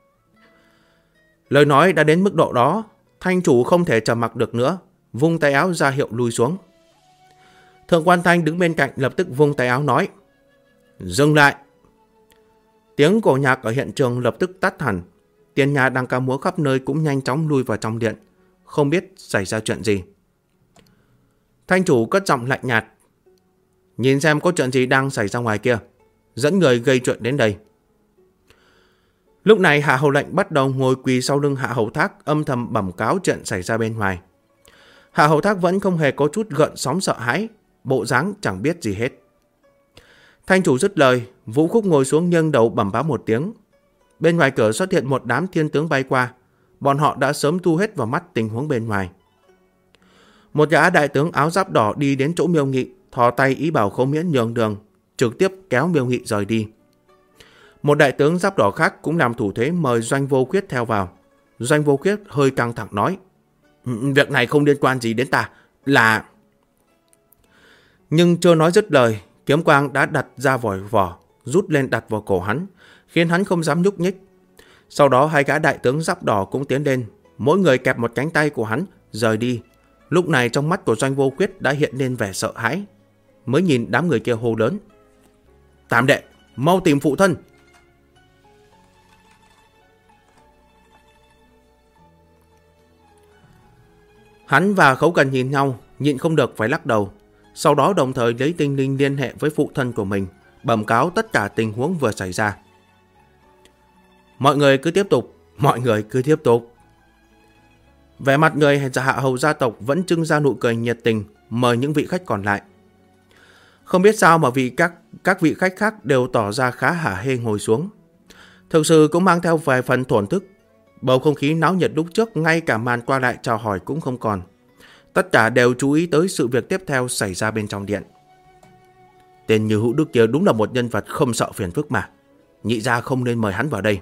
Lời nói đã đến mức độ đó, Thanh chủ không thể trầm mặc được nữa, vung tay áo ra hiệu lui xuống. Thượng quan Thanh đứng bên cạnh lập tức vung tay áo nói: dừng lại. Tiếng cổ nhạc ở hiện trường lập tức tắt hẳn. Tiền nhà đang ca múa khắp nơi cũng nhanh chóng lui vào trong điện, không biết xảy ra chuyện gì. Thanh chủ cất giọng lạnh nhạt: nhìn xem có chuyện gì đang xảy ra ngoài kia, dẫn người gây chuyện đến đây. Lúc này Hạ Hầu lệnh bắt đầu ngồi quỳ sau lưng Hạ Hầu Thác, âm thầm bẩm cáo chuyện xảy ra bên ngoài. Hạ Hầu Thác vẫn không hề có chút gợn sóng sợ hãi, bộ dáng chẳng biết gì hết. Thanh chủ dứt lời, Vũ Khúc ngồi xuống nghiêng đầu bẩm báo một tiếng. Bên ngoài cửa xuất hiện một đám thiên tướng bay qua, bọn họ đã sớm thu hết vào mắt tình huống bên ngoài. Một gã đại tướng áo giáp đỏ đi đến chỗ Miêu Nghị, thò tay ý bảo Khâu Miễn nhường đường, trực tiếp kéo Miêu Nghị rời đi. Một đại tướng giáp đỏ khác cũng làm thủ thế mời Doanh Vô Khuyết theo vào. Doanh Vô Khuyết hơi căng thẳng nói: việc này không liên quan gì đến ta, là... Nhưng chưa nói dứt lời, kiếm quang đã đặt ra vỏ, rút lên đặt vào cổ hắn, khiến hắn không dám nhúc nhích. Sau đó hai gã đại tướng giáp đỏ cũng tiến lên, mỗi người kẹp một cánh tay của hắn, rời đi. Lúc này trong mắt của Doanh Vô Khuyết đã hiện lên vẻ sợ hãi, mới nhìn đám người kia hô lớn: Tam đệ, mau tìm phụ thân! Hắn và Khấu Cần nhìn nhau, nhịn không được phải lắc đầu. Sau đó đồng thời lấy tinh linh liên hệ với phụ thân của mình, bẩm cáo tất cả tình huống vừa xảy ra. Mọi người cứ tiếp tục. Vẻ mặt người Hạ Hầu gia tộc vẫn trưng ra nụ cười nhiệt tình, mời những vị khách còn lại. Không biết sao mà các vị khách khác đều tỏ ra khá hả hê ngồi xuống. Thực sự cũng mang theo vài phần thổn thức. Bầu không khí náo nhiệt lúc trước, ngay cả màn qua lại chào hỏi cũng không còn. Tất cả đều chú ý tới sự việc tiếp theo xảy ra bên trong điện. Tên Như Hữu Đức kia đúng là một nhân vật không sợ phiền phức mà. Nhị gia không nên mời hắn vào đây.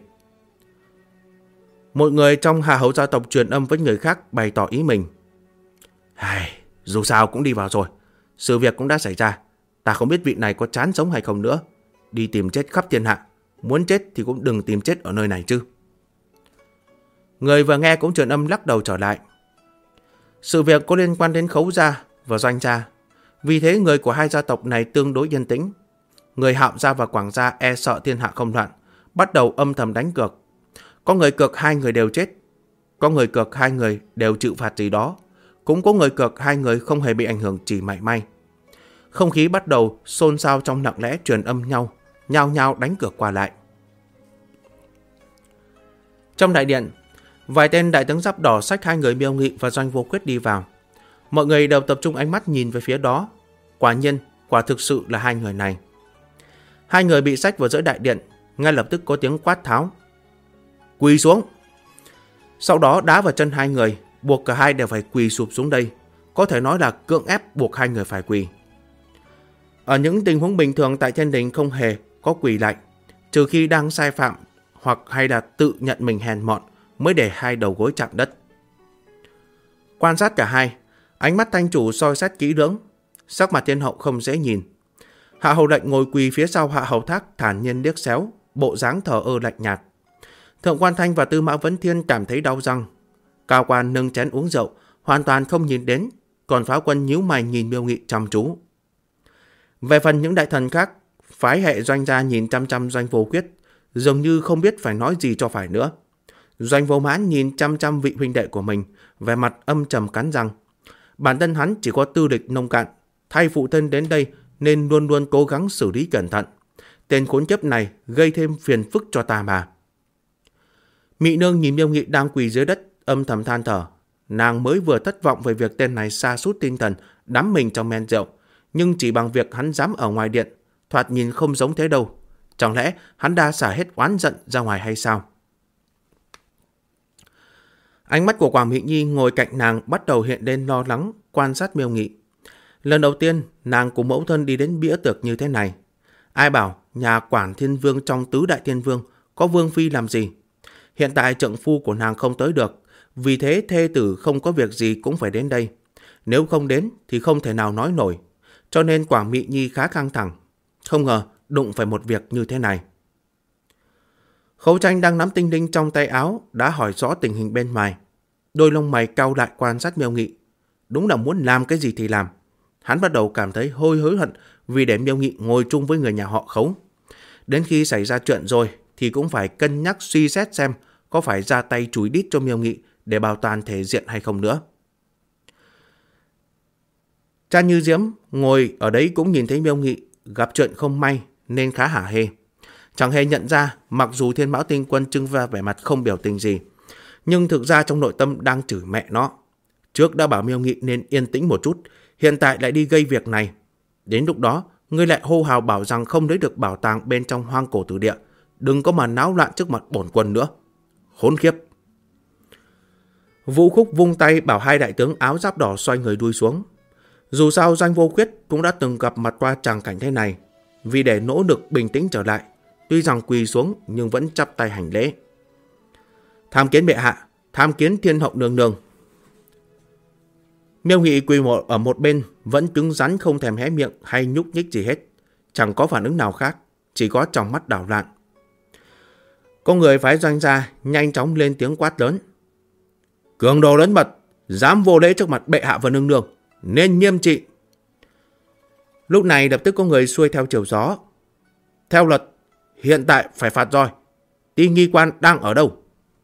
Một người trong Hạ Hầu gia tộc truyền âm với người khác bày tỏ ý mình. Dù sao cũng đi vào rồi, sự việc cũng đã xảy ra. Ta không biết vị này có chán sống hay không nữa. Đi tìm chết khắp thiên hạ, muốn chết thì cũng đừng tìm chết ở nơi này chứ. Người vừa nghe cũng truyền âm lắc đầu trở lại. Sự việc có liên quan đến Khấu gia và Doanh gia, vì thế người của hai gia tộc này tương đối yên tĩnh. Người Hạo gia và Quảng gia e sợ thiên hạ không loạn, bắt đầu âm thầm đánh cược. Có người cược hai người đều chết, có người cược hai người đều chịu phạt gì đó, cũng có người cược hai người không hề bị ảnh hưởng chỉ mảy may. Không khí bắt đầu xôn xao trong lặng lẽ, truyền âm nhau, nhao nhao đánh cược qua lại. Trong đại điện, vài tên đại tướng giáp đỏ xách hai người Miêu Nghị và Doanh Vô Khuyết đi vào. Mọi người đều tập trung ánh mắt nhìn về phía đó. Quả nhiên, quả thực sự là hai người này. Hai người bị xách vào giữa đại điện, ngay lập tức có tiếng quát tháo: quỳ xuống! Sau đó đá vào chân hai người, buộc cả hai đều phải quỳ sụp xuống đây. Có thể nói là cưỡng ép buộc hai người phải quỳ. Ở những tình huống bình thường tại thiên đình không hề có quỳ lại, trừ khi đang sai phạm hoặc hay là tự nhận mình hèn mọn mới để hai đầu gối chạm đất. Quan sát cả hai, ánh mắt Thanh chủ soi xét kỹ lưỡng. sắc mặt thiên hậu không dễ nhìn. Hạ hầu lệnh ngồi quỳ phía sau Hạ hầu thác thản nhiên liếc xéo, bộ dáng thờ ơ lạnh nhạt. Thượng quan Thanh và Tư Mã Vấn Thiên cảm thấy đau răng. Cao quan nâng chén uống rượu, hoàn toàn không nhìn đến, còn Phá Quân nhíu mày nhìn Miêu Nghị chăm chú. Về phần những đại thần khác, phái hệ Doanh gia nhìn chăm chăm Doanh Vô Quyết, dường như không biết phải nói gì cho phải nữa. Doanh Vô Mãn nhìn chăm chăm vị huynh đệ của mình, vẻ mặt âm trầm cắn răng. Bản thân hắn chỉ có tư lịch nông cạn, thay phụ thân đến đây nên luôn luôn cố gắng xử lý cẩn thận. Tên khốn kiếp này gây thêm phiền phức cho ta mà. Mị nương nhìn Miêu Nghị đang quỳ dưới đất, âm thầm than thở. Nàng mới vừa thất vọng về việc tên này sa sút tinh thần, đắm mình trong men rượu, nhưng chỉ bằng việc hắn dám ở ngoài điện, thoạt nhìn không giống thế đâu. Chẳng lẽ hắn đã xả hết oán giận ra ngoài hay sao? Ánh mắt của Quảng Mỹ Nhi ngồi cạnh nàng bắt đầu hiện lên lo lắng, quan sát Miêu Nghị. Lần đầu tiên nàng cùng mẫu thân đi đến bữa tiệc như thế này. Ai bảo nhà Quản Thiên Vương trong tứ đại thiên vương có vương phi làm gì? Hiện tại trượng phu của nàng không tới được, vì thế thê tử không có việc gì cũng phải đến đây. Nếu không đến thì không thể nào nói nổi. Cho nên Quảng Mỹ Nhi khá căng thẳng. Không ngờ đụng phải một việc như thế này. Khấu Tranh đang nắm tinh linh trong tay áo đã hỏi rõ tình hình bên ngoài. Đôi lông mày cau lại quan sát Miêu Nghị. Đúng là muốn làm cái gì thì làm. Hắn bắt đầu cảm thấy hối hận vì để Miêu Nghị ngồi chung với người nhà họ Khấu. Đến khi xảy ra chuyện rồi thì cũng phải cân nhắc suy xét xem có phải ra tay chúi đít cho Miêu Nghị để bảo toàn thể diện hay không nữa. Cha Như Diễm ngồi ở đấy cũng nhìn thấy Miêu Nghị gặp chuyện không may nên khá hả hê. Chẳng hề nhận ra mặc dù Thiên Mão Tinh Quân trưng ra vẻ mặt không biểu tình gì, nhưng thực ra trong nội tâm đang chửi mẹ nó. Trước đã bảo Miêu Nghị nên yên tĩnh một chút, hiện tại lại đi gây việc này. Đến lúc đó, ngươi lại hô hào bảo rằng không lấy được bảo tàng bên trong Hoang Cổ Tử Địa. Đừng có mà náo loạn trước mặt bổn quân nữa. Khốn khiếp! Vũ Khúc vung tay bảo hai đại tướng áo giáp đỏ xoay người đuôi xuống. Dù sao Doanh Vô Quyết cũng đã từng gặp mặt qua tràng cảnh thế này. Vì để nỗ lực bình tĩnh trở lại, tuy rằng quỳ xuống nhưng vẫn chắp tay hành lễ. Tham kiến bệ hạ, tham kiến Thiên hậu nương nương. Miêu Nghị quỳ ở một bên vẫn cứng rắn không thèm hé miệng hay nhúc nhích gì hết. Chẳng có phản ứng nào khác, chỉ có tròng mắt đảo loạn. Có người phái Doanh gia nhanh chóng lên tiếng quát lớn. Cường đồ lớn mật, dám vô lễ trước mặt bệ hạ và nương nương, nên nghiêm trị. Lúc này lập tức có người xuôi theo chiều gió. Theo luật, hiện tại phải phạt roi. Ti nghi quan đang ở đâu?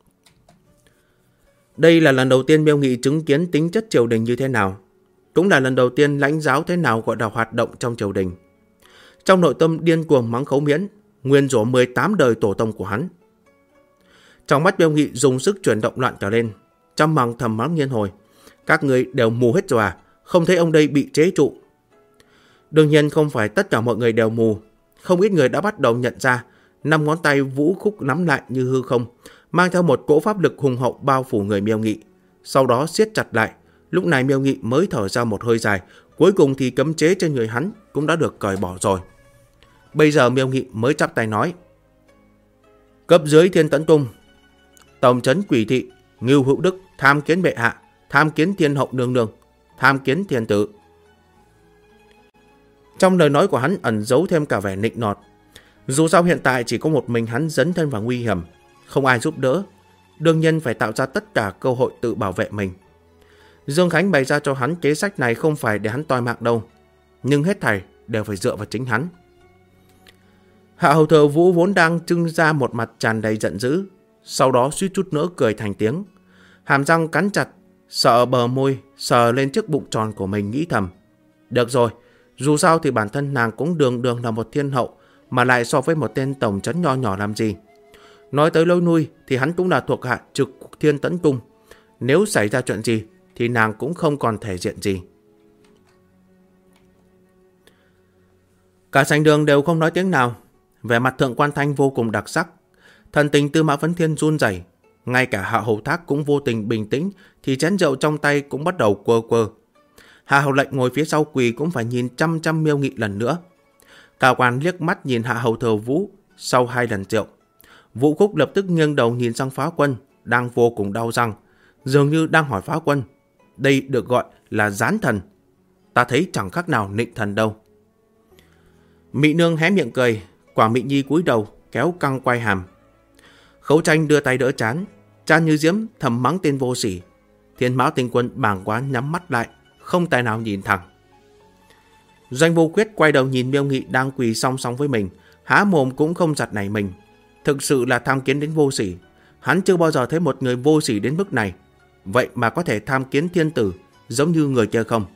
Đây là lần đầu tiên Miêu Nghị chứng kiến tính chất triều đình như thế nào. Cũng là lần đầu tiên lãnh giáo thế nào gọi là hoạt động trong triều đình. Trong nội tâm điên cuồng mắng Khấu Miễn, nguyên rủa 18 đời tổ tông của hắn. Trong mắt Miêu Nghị dùng sức chuyển động loạn trở lên, trong mằng thầm mắng Nhiên Hồi. Các người đều mù hết rồi à? Không thấy ông đây bị chế trụ. Đương nhiên không phải tất cả mọi người đều mù. Không ít người đã bắt đầu nhận ra 5 ngón tay Vũ Khúc nắm lại như hư không, mang theo một cỗ pháp lực hùng hậu bao phủ người Miêu Nghị. Sau đó siết chặt lại. Lúc này Miêu Nghị mới thở ra một hơi dài. Cuối cùng thì cấm chế trên người hắn cũng đã được cởi bỏ rồi. Bây giờ Miêu Nghị mới chắp tay nói. Cấp dưới Thiên Tẫn Cung, tổng trấn Quỷ Thị, Ngưu Hữu Đức tham kiến bệ hạ, tham kiến Thiên hậu nương nương, tham kiến thiên tử. Trong lời nói của hắn ẩn giấu thêm cả vẻ nịnh nọt. Dù sao hiện tại chỉ có một mình hắn dấn thân vào nguy hiểm, không ai giúp đỡ, đương nhiên phải tạo ra tất cả cơ hội tự bảo vệ mình. Dương Khánh bày ra cho hắn kế sách này không phải để hắn toi mạng đâu, nhưng hết thảy đều phải dựa vào chính hắn. Hạ hầu Thừa Vũ vốn đang trưng ra một mặt tràn đầy giận dữ, sau đó suýt chút nữa cười thành tiếng, hàm răng cắn chặt, sợ bờ môi sờ lên chiếc bụng tròn của mình, nghĩ thầm. Được rồi, dù sao thì bản thân nàng cũng đường đường là một thiên hậu, mà lại so với một tên tổng trấn nho nhỏ làm gì. Nói tới lối nuôi thì hắn cũng là thuộc hạ trực Thiên Tẫn Cung. Nếu xảy ra chuyện gì thì nàng cũng không còn thể diện gì. Cả sảnh đường đều không nói tiếng nào. Vẻ mặt Thượng quan Thanh vô cùng đặc sắc. Thần tình Tư Mã Vấn Thiên run rẩy. Ngay cả Hạ Hầu Thác cũng vô tình bình tĩnh, thì chén rượu trong tay cũng bắt đầu quơ quơ. Hạ Hầu Lệnh ngồi phía sau quỳ cũng phải nhìn chăm chăm Miêu Nghị lần nữa. Cao quan liếc mắt nhìn Hạ Hầu Thừa Vũ sau 2 lần rượu. Vũ Khúc lập tức nghiêng đầu nhìn sang Phá Quân, đang vô cùng đau răng, dường như đang hỏi Phá Quân. Đây được gọi là gián thần. ta thấy chẳng khác nào nịnh thần đâu. Mị nương hé miệng cười, Quảng Mị Nhi cúi đầu kéo căng quai hàm. Khấu Tranh đưa tay đỡ trán, Trán Như Diễm thầm mắng tên vô sỉ. Thiên Mão Tinh Quân bàng quá nhắm mắt lại, không tài nào nhìn thẳng. Doanh Vô Quyết quay đầu nhìn Miêu Nghị đang quỳ song song với mình, há mồm cũng không giật nảy mình. Thực sự là tham kiến đến vô sỉ. Hắn chưa bao giờ thấy một người vô sỉ đến mức này. Vậy mà có thể tham kiến thiên tử giống như người kia không?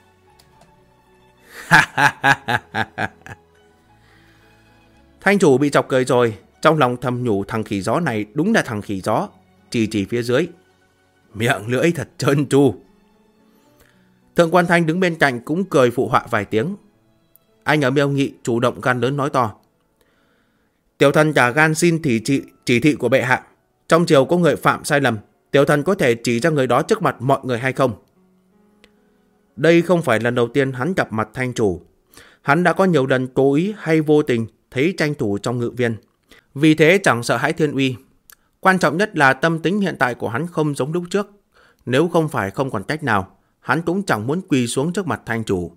Thanh chủ bị chọc cười rồi, trong lòng thầm nhủ thằng khỉ gió này đúng là thằng khỉ gió. Chỉ phía dưới, miệng lưỡi thật trơn tru. Thượng quan Thanh đứng bên cạnh cũng cười phụ họa vài tiếng. Anh ở Miêu Nghị chủ động gan lớn nói to. Tiểu thần cả gan xin chỉ thị của bệ hạ. Trong triều có người phạm sai lầm, tiểu thần có thể chỉ ra người đó trước mặt mọi người hay không? Đây không phải lần đầu tiên hắn gặp mặt Thanh chủ. Hắn đã có nhiều lần cố ý hay vô tình thấy tranh thủ trong ngự viên. Vì thế chẳng sợ hãi thiên uy. Quan trọng nhất là tâm tính hiện tại của hắn không giống lúc trước. Nếu không phải không còn cách nào, hắn cũng chẳng muốn quỳ xuống trước mặt Thanh chủ.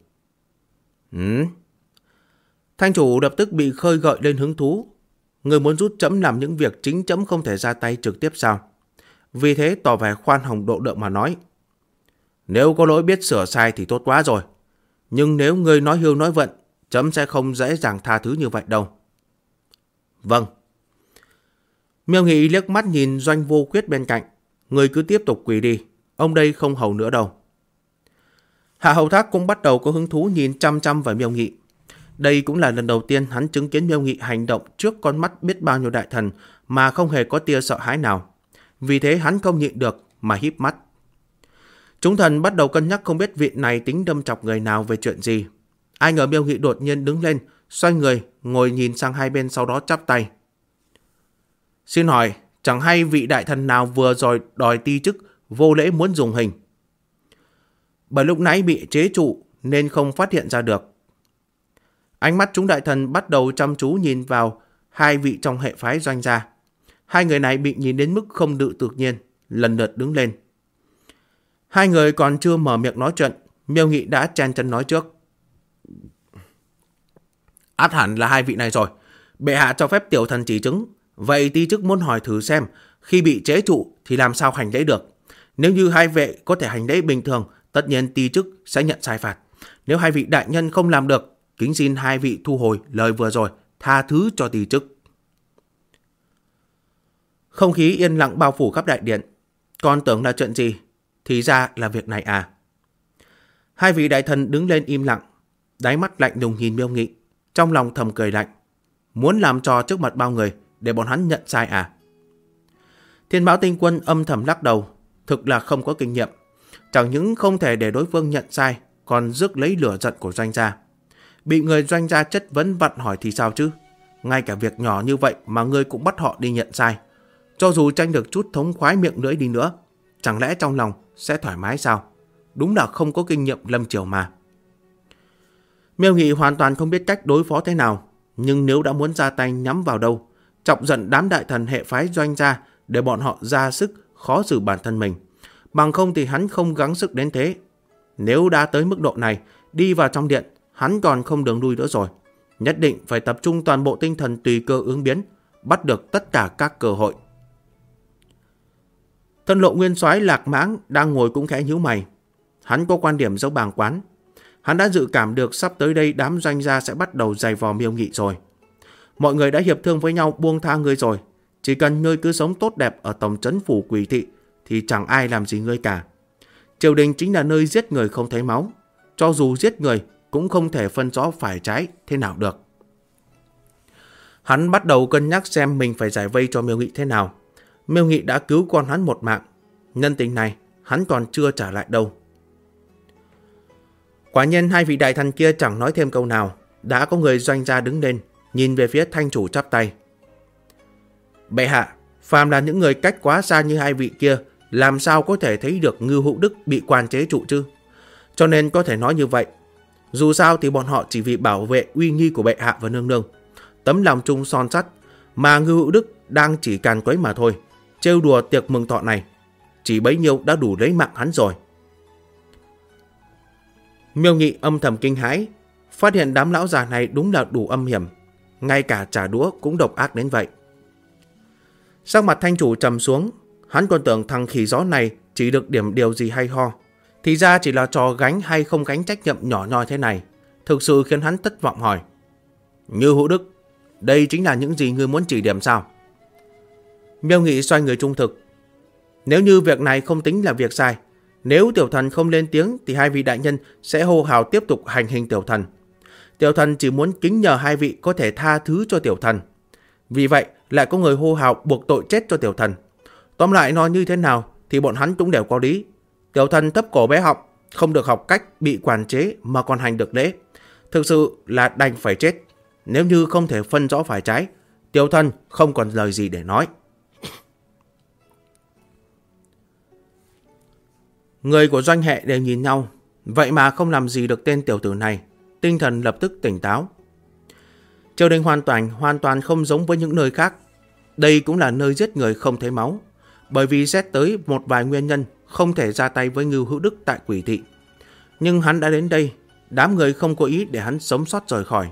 Thanh chủ lập tức bị khơi gợi lên hứng thú. Người muốn rút trẫm làm những việc chính trẫm không thể ra tay trực tiếp sao? Vì thế tỏ vẻ khoan hồng độ lượng mà nói. Nếu có lỗi biết sửa sai thì tốt quá rồi. Nhưng nếu người nói hưu nói vận, trẫm sẽ không dễ dàng tha thứ như vậy đâu. Vâng. Miêu Nghị liếc mắt nhìn Doanh Vô Quyết bên cạnh. Người cứ tiếp tục quỳ đi. Ông đây không hầu nữa đâu. Hạ Hầu Thác cũng bắt đầu có hứng thú nhìn chăm chăm vào Miêu Nghị. Đây cũng là lần đầu tiên hắn chứng kiến Miêu Nghị hành động trước con mắt biết bao nhiêu đại thần mà không hề có tia sợ hãi nào. Vì thế hắn không nhịn được mà híp mắt. Chúng thần bắt đầu cân nhắc không biết vị này tính đâm chọc người nào về chuyện gì. Ai ngờ Miêu Nghị đột nhiên đứng lên, xoay người, ngồi nhìn sang hai bên sau đó chắp tay. Xin hỏi, chẳng hay vị đại thần nào vừa rồi đòi ti chức vô lễ muốn dùng hình? Bởi lúc nãy bị chế trụ nên không phát hiện ra được. Ánh mắt chúng đại thần bắt đầu chăm chú nhìn vào hai vị trong hệ phái Doanh gia. Hai người này bị nhìn đến mức không tự tự nhiên, lần lượt đứng lên. Hai người còn chưa mở miệng nói chuyện, Miêu Nghị đã chen chân nói trước. Ắt hẳn là hai vị này rồi. Bệ hạ cho phép tiểu thần chỉ chứng. Vậy ti chức muốn hỏi thử xem, khi bị chế trụ thì làm sao hành lễ được? Nếu như hai vị có thể hành lễ bình thường, tất nhiên ti chức sẽ nhận sai phạt. Nếu hai vị đại nhân không làm được, kính xin hai vị thu hồi lời vừa rồi, tha thứ cho ti chức. Không khí yên lặng bao phủ khắp đại điện. Con tưởng là chuyện gì? Thì ra là việc này à? Hai vị đại thần đứng lên im lặng, đáy mắt lạnh lùng nhìn Miêu Nghị, trong lòng thầm cười lạnh. Muốn làm trò trước mặt bao người để bọn hắn nhận sai à? Thiên Mão Tinh Quân âm thầm lắc đầu, thực là không có kinh nghiệm. Chẳng những không thể để đối phương nhận sai, còn rước lấy lửa giận của Doanh gia. Bị người Doanh gia chất vấn vặn hỏi thì sao chứ? Ngay cả việc nhỏ như vậy mà ngươi cũng bắt họ đi nhận sai. Cho dù tranh được chút thống khoái miệng lưỡi đi nữa, chẳng lẽ trong lòng sẽ thoải mái sao? Đúng là không có kinh nghiệm lâm triều mà. Miêu Nghị hoàn toàn không biết cách đối phó thế nào, nhưng nếu đã muốn ra tay nhắm vào đâu, chọc giận đám đại thần hệ phái Doanh gia để bọn họ ra sức khó xử bản thân mình. Bằng không thì hắn không gắng sức đến thế. Nếu đã tới mức độ này, đi vào trong điện, hắn còn không đường lui nữa rồi. Nhất định phải tập trung toàn bộ tinh thần tùy cơ ứng biến, bắt được tất cả các cơ hội. Thân Lộ Nguyên Soái Lạc Mãng đang ngồi cũng khẽ nhíu mày. Hắn có quan điểm dấu bàng quán. Hắn đã dự cảm được sắp tới đây đám Doanh gia sẽ bắt đầu giày vò Miêu Nghị rồi. Mọi người đã hiệp thương với nhau buông tha ngươi rồi. Chỉ cần ngươi cứ sống tốt đẹp ở tổng trấn phủ Quỷ Thị thì chẳng ai làm gì ngươi cả. Triều đình chính là nơi giết người không thấy máu. Cho dù giết người cũng không thể phân rõ phải trái thế nào được. Hắn bắt đầu cân nhắc xem mình phải giải vây cho Miêu Nghị thế nào. Miêu Nghị đã cứu con hắn một mạng. Nhân tình này hắn còn chưa trả lại đâu. Quả nhiên hai vị đại thần kia chẳng nói thêm câu nào. Đã có người Doanh gia đứng lên, nhìn về phía Thanh chủ chắp tay. Bệ hạ, phàm là những người cách quá xa như hai vị kia, làm sao có thể thấy được Ngưu Hữu Đức bị quan chế trụ chứ? Cho nên có thể nói như vậy. Dù sao thì bọn họ chỉ vì bảo vệ uy nghi của bệ hạ và nương nương, tấm lòng chung son sắt, mà Ngưu Hữu Đức đang chỉ càn quấy mà thôi. Trêu đùa tiệc mừng thọ này, chỉ bấy nhiêu đã đủ lấy mạng hắn rồi. Miêu Nghị âm thầm kinh hãi, phát hiện đám lão già này đúng là đủ âm hiểm, ngay cả trả đũa cũng độc ác đến vậy. Sắc mặt Thanh chủ trầm xuống, hắn còn tưởng thằng khỉ gió này chỉ được điểm điều gì hay ho, thì ra chỉ là trò gánh hay không gánh trách nhiệm nhỏ nhoi thế này, thực sự khiến hắn thất vọng hỏi: Như Hữu Đức, đây chính là những gì ngươi muốn chỉ điểm sao? Miêu Nghị xoay người trung thực: Nếu như việc này không tính là việc sai, nếu tiểu thần không lên tiếng thì hai vị đại nhân sẽ hô hào tiếp tục hành hình tiểu thần. Tiểu thần chỉ muốn kính nhờ hai vị có thể tha thứ cho tiểu thần. Vì vậy lại có người hô hào buộc tội chết cho tiểu thần. Tóm lại nói như thế nào thì bọn hắn cũng đều có lý. Tiểu thần thấp cổ bé họng, không được học cách bị quản chế mà còn hành được lễ. Thực sự là đành phải chết. Nếu như không thể phân rõ phải trái, tiểu thần không còn lời gì để nói. Người của doanh hệ đều nhìn nhau, vậy mà không làm gì được tên tiểu tử này. Tinh thần lập tức tỉnh táo. Triều đình hoàn toàn không giống với những nơi khác. Đây cũng là nơi giết người không thấy máu, bởi vì xét tới một vài nguyên nhân không thể ra tay với Ngưu Hữu Đức tại Quỷ Thị. Nhưng hắn đã đến đây, đám người không có ý để hắn sống sót rời khỏi.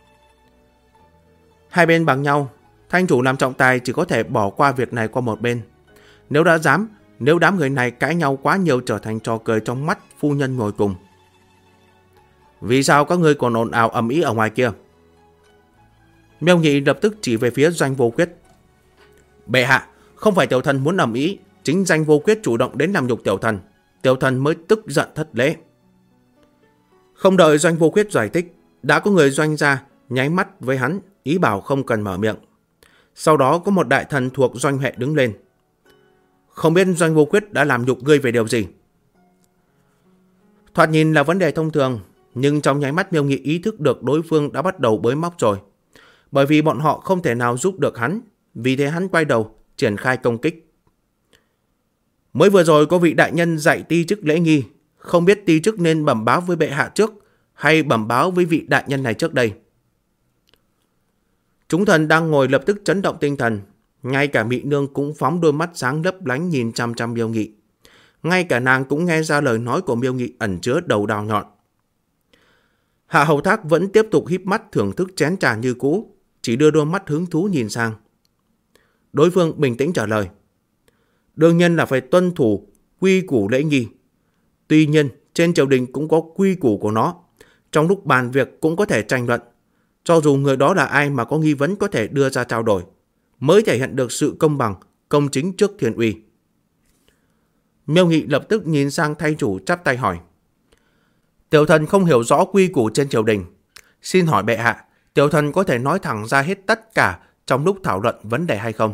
Hai bên bằng nhau, Thanh chủ làm trọng tài chỉ có thể bỏ qua việc này qua một bên. Nếu đám người này cãi nhau quá nhiều trở thành trò cười trong mắt phu nhân ngồi cùng. Vì sao các ngươi còn ồn ào ầm ĩ ở ngoài kia? Miêu Nghị lập tức chỉ về phía Doanh Vô Quyết. Bệ hạ, không phải tiểu thần muốn ầm ĩ, chính Doanh Vô Quyết chủ động đến làm nhục tiểu thần mới tức giận thất lễ. Không đợi Doanh Vô Quyết giải thích, đã có người Doanh ra nháy mắt với hắn, ý bảo không cần mở miệng. Sau đó có một đại thần thuộc Doanh hệ đứng lên. Không biết Doanh Vô Quyết đã làm nhục ngươi về điều gì? Thoạt nhìn là vấn đề thông thường, nhưng trong nháy mắt Miêu Nghị ý thức được đối phương đã bắt đầu bới móc rồi. Bởi vì bọn họ không thể nào giúp được hắn, vì thế hắn quay đầu, triển khai công kích. Mới vừa rồi có vị đại nhân dạy ti chức lễ nghi, không biết ti chức nên bẩm báo với bệ hạ trước, hay bẩm báo với vị đại nhân này trước đây. Chúng thần đang ngồi lập tức chấn động tinh thần, ngay cả Mị Nương cũng phóng đôi mắt sáng lấp lánh nhìn chăm chăm Miêu Nghị. Ngay cả nàng cũng nghe ra lời nói của Miêu Nghị ẩn chứa đầu đao nhọn. Hạ Hầu Thác vẫn tiếp tục híp mắt thưởng thức chén trà như cũ, chỉ đưa đôi mắt hứng thú nhìn sang. Đối phương bình tĩnh trả lời. Đương nhiên là phải tuân thủ quy củ lễ nghi. Tuy nhiên, trên triều đình cũng có quy củ của nó. Trong lúc bàn việc cũng có thể tranh luận. Cho dù người đó là ai mà có nghi vấn có thể đưa ra trao đổi, mới thể hiện được sự công bằng, công chính trước thiên uy. Miêu Nghị lập tức nhìn sang thay chủ chắp tay hỏi. Tiểu thần không hiểu rõ quy củ trên triều đình. Xin hỏi bệ hạ, tiểu thần có thể nói thẳng ra hết tất cả trong lúc thảo luận vấn đề hay không?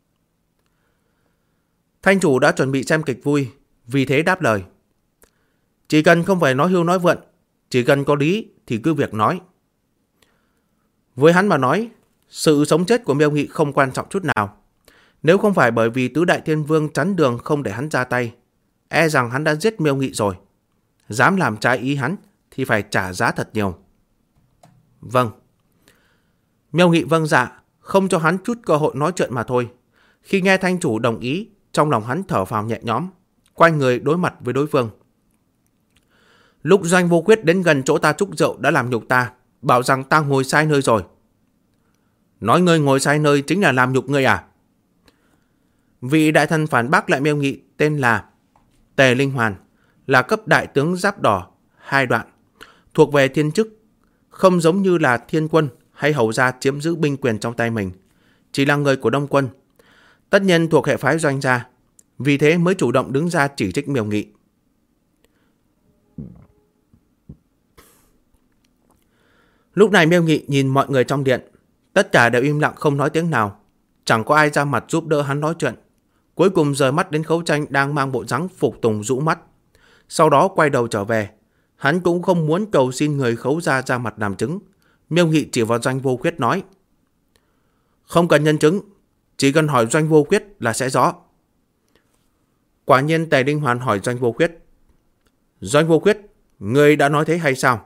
Thanh chủ đã chuẩn bị xem kịch vui, vì thế đáp lời. Chỉ cần không phải nói hưu nói vượn, chỉ cần có lý thì cứ việc nói. Với hắn mà nói, sự sống chết của Miêu Nghị không quan trọng chút nào. Nếu không phải bởi vì tứ đại thiên vương chắn đường không để hắn ra tay, e rằng hắn đã giết Miêu Nghị rồi. Dám làm trái ý hắn thì phải trả giá thật nhiều. Vâng. Miêu Nghị vâng dạ, không cho hắn chút cơ hội nói chuyện mà thôi. Khi nghe thanh chủ đồng ý, trong lòng hắn thở phào nhẹ nhõm, quay người đối mặt với đối phương. Lúc Doanh Vô Quyết đến gần chỗ ta trúc rượu đã làm nhục ta, bảo rằng ta ngồi sai nơi rồi. Nói ngươi ngồi sai nơi chính là làm nhục ngươi à? Vị đại thần phản bác lại Miêu Nghị tên là Tề Linh Hoàn, là cấp đại tướng giáp đỏ 2 đoạn, thuộc về thiên chức, không giống như là thiên quân hay hầu gia chiếm giữ binh quyền trong tay mình, chỉ là người của Đông quân, tất nhiên thuộc hệ phái Doanh gia, vì thế mới chủ động đứng ra chỉ trích Miêu Nghị. Lúc này Miêu Nghị nhìn mọi người trong điện, tất cả đều im lặng không nói tiếng nào, chẳng có ai ra mặt giúp đỡ hắn nói chuyện. Cuối cùng rời mắt đến Khấu Tranh đang mang bộ dáng phục tùng rũ mắt, sau đó quay đầu trở về. Hắn cũng không muốn cầu xin người Khấu gia ra mặt làm chứng. Miêu Nghị chỉ vào Doanh Vô Quyết nói. Không cần nhân chứng, chỉ cần hỏi Doanh Vô Quyết là sẽ rõ. Quả nhiên Tề Linh Hoàn hỏi Doanh Vô Quyết. Doanh Vô Quyết, người đã nói thế hay sao?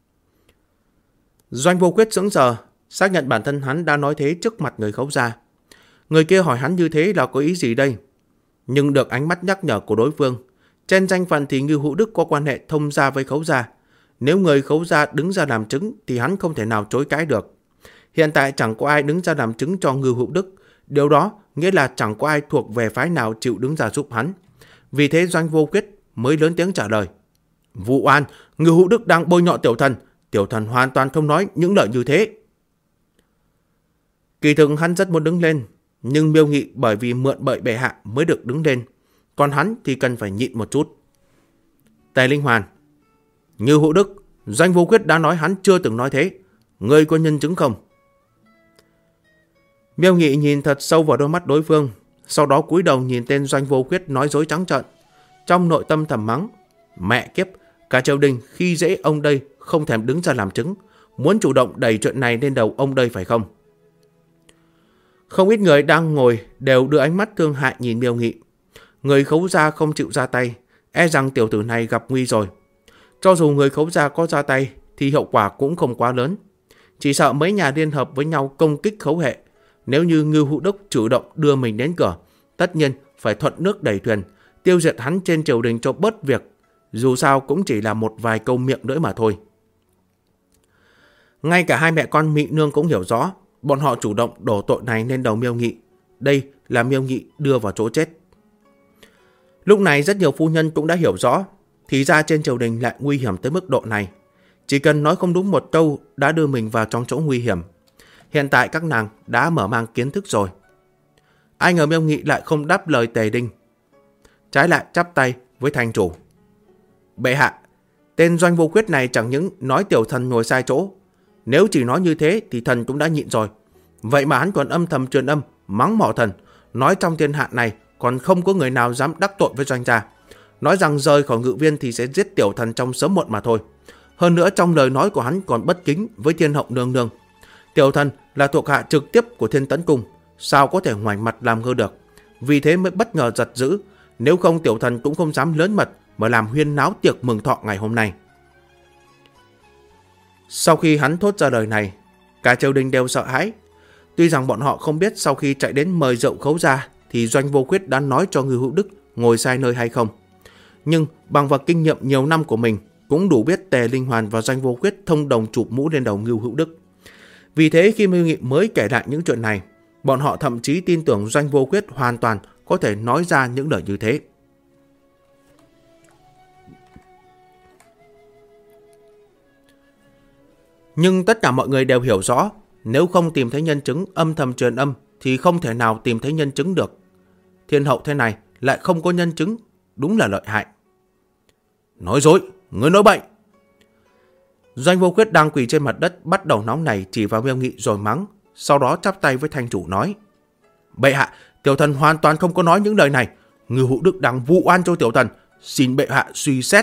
Doanh Vô Quyết sững sờ, xác nhận bản thân hắn đã nói thế trước mặt người Khấu gia. Người kia hỏi hắn như thế là có ý gì đây? Nhưng được ánh mắt nhắc nhở của đối phương, trên danh phận thì Ngưu Hữu Đức có quan hệ thông gia với Khấu gia, nếu người Khấu gia đứng ra làm chứng thì hắn không thể nào chối cãi được. Hiện tại chẳng có ai đứng ra làm chứng cho Ngưu Hữu Đức, điều đó nghĩa là chẳng có ai thuộc về phái nào chịu đứng ra giúp hắn. Vì thế Doanh Vô Quyết mới lớn tiếng trả lời: Vụ oan, Ngưu Hữu Đức đang bôi nhọ tiểu thần hoàn toàn không nói những lời như thế. Kỳ thực hắn rất muốn đứng lên, nhưng Miêu Nghị bởi vì mượn bởi bệ hạ mới được đứng lên, còn hắn thì cần phải nhịn một chút. Tề Linh Hoàn: Ngưu Hữu Đức, Doanh Vô Quyết đã nói hắn chưa từng nói thế, ngươi có nhân chứng không? Miêu Nghị nhìn thật sâu vào đôi mắt đối phương, sau đó cúi đầu nhìn tên Doanh Vô Quyết nói dối trắng trợn, trong nội tâm thầm mắng: mẹ kiếp, cả triều đình khi dễ ông đây không thèm đứng ra làm chứng, muốn chủ động đẩy chuyện này lên đầu ông đây phải không? Không ít người đang ngồi đều đưa ánh mắt thương hại nhìn Miêu Nghị. Người Khấu gia không chịu ra tay, e rằng tiểu tử này gặp nguy rồi. Cho dù người Khấu gia có ra tay thì hậu quả cũng không quá lớn, chỉ sợ mấy nhà liên hợp với nhau công kích Khấu hệ. Nếu như Ngưu Hữu Đức chủ động đưa mình đến cửa, tất nhiên phải thuận nước đẩy thuyền, tiêu diệt hắn trên triều đình cho bớt việc. Dù sao cũng chỉ là một vài câu miệng lưỡi mà thôi. Ngay cả hai mẹ con Mị Nương cũng hiểu rõ, bọn họ chủ động đổ tội này lên đầu Miêu Nghị. Đây là Miêu Nghị đưa vào chỗ chết. Lúc này rất nhiều phu nhân cũng đã hiểu rõ, thì ra trên triều đình lại nguy hiểm tới mức độ này. Chỉ cần nói không đúng một câu đã đưa mình vào trong chỗ nguy hiểm. Hiện tại các nàng đã mở mang kiến thức rồi. Ai ngờ Miêu Nghị lại không đáp lời Tề Đinh, trái lại chắp tay với thành chủ: Bệ hạ, tên Doanh Vô Quyết này chẳng những nói tiểu thần ngồi sai chỗ, nếu chỉ nói như thế thì thần cũng đã nhịn rồi. Vậy mà hắn còn âm thầm truyền âm mắng mỏ thần, nói trong thiên hạ này còn không có người nào dám đắc tội với Doanh gia, nói rằng rời khỏi Ngự Viên thì sẽ giết tiểu thần trong sớm muộn mà thôi. Hơn nữa trong lời nói của hắn còn bất kính với Thiên Hậu nương nương. Tiểu thần là thuộc hạ trực tiếp của Thiên Tấn Cung, sao có thể ngoảnh mặt làm ngơ được. Vì thế mới bất ngờ giật dữ, nếu không tiểu thần cũng không dám lớn mật mà làm huyên náo tiệc mừng thọ ngày hôm nay. Sau khi hắn thốt ra lời này, cả triều đình đều sợ hãi. Tuy rằng bọn họ không biết sau khi chạy đến mời rượu Khấu gia thì Doanh Vô Quyết đã nói cho Ngưu Hữu Đức ngồi sai nơi hay không, nhưng bằng vào kinh nghiệm nhiều năm của mình cũng đủ biết Tề Linh Hoàn và Doanh Vô Quyết thông đồng chụp mũ lên đầu Ngưu Hữu Đức. Vì thế khi Miêu Nghị mới kể lại những chuyện này, bọn họ thậm chí tin tưởng Doanh Vô Quyết hoàn toàn có thể nói ra những lời như thế. Nhưng tất cả mọi người đều hiểu rõ, nếu không tìm thấy nhân chứng âm thầm truyền âm thì không thể nào tìm thấy nhân chứng được. Thiên hậu thế này lại không có nhân chứng, đúng là lợi hại. Nói dối, ngươi nói bậy. Doanh Vô Quyết đang quỳ trên mặt đất bắt đầu nóng nảy chỉ vào Miêu Nghị rồi mắng, sau đó chắp tay với thành chủ nói: Bệ hạ, tiểu thần hoàn toàn không có nói những lời này. Ngưu Hữu Đức đang vu oan cho tiểu thần, xin bệ hạ suy xét.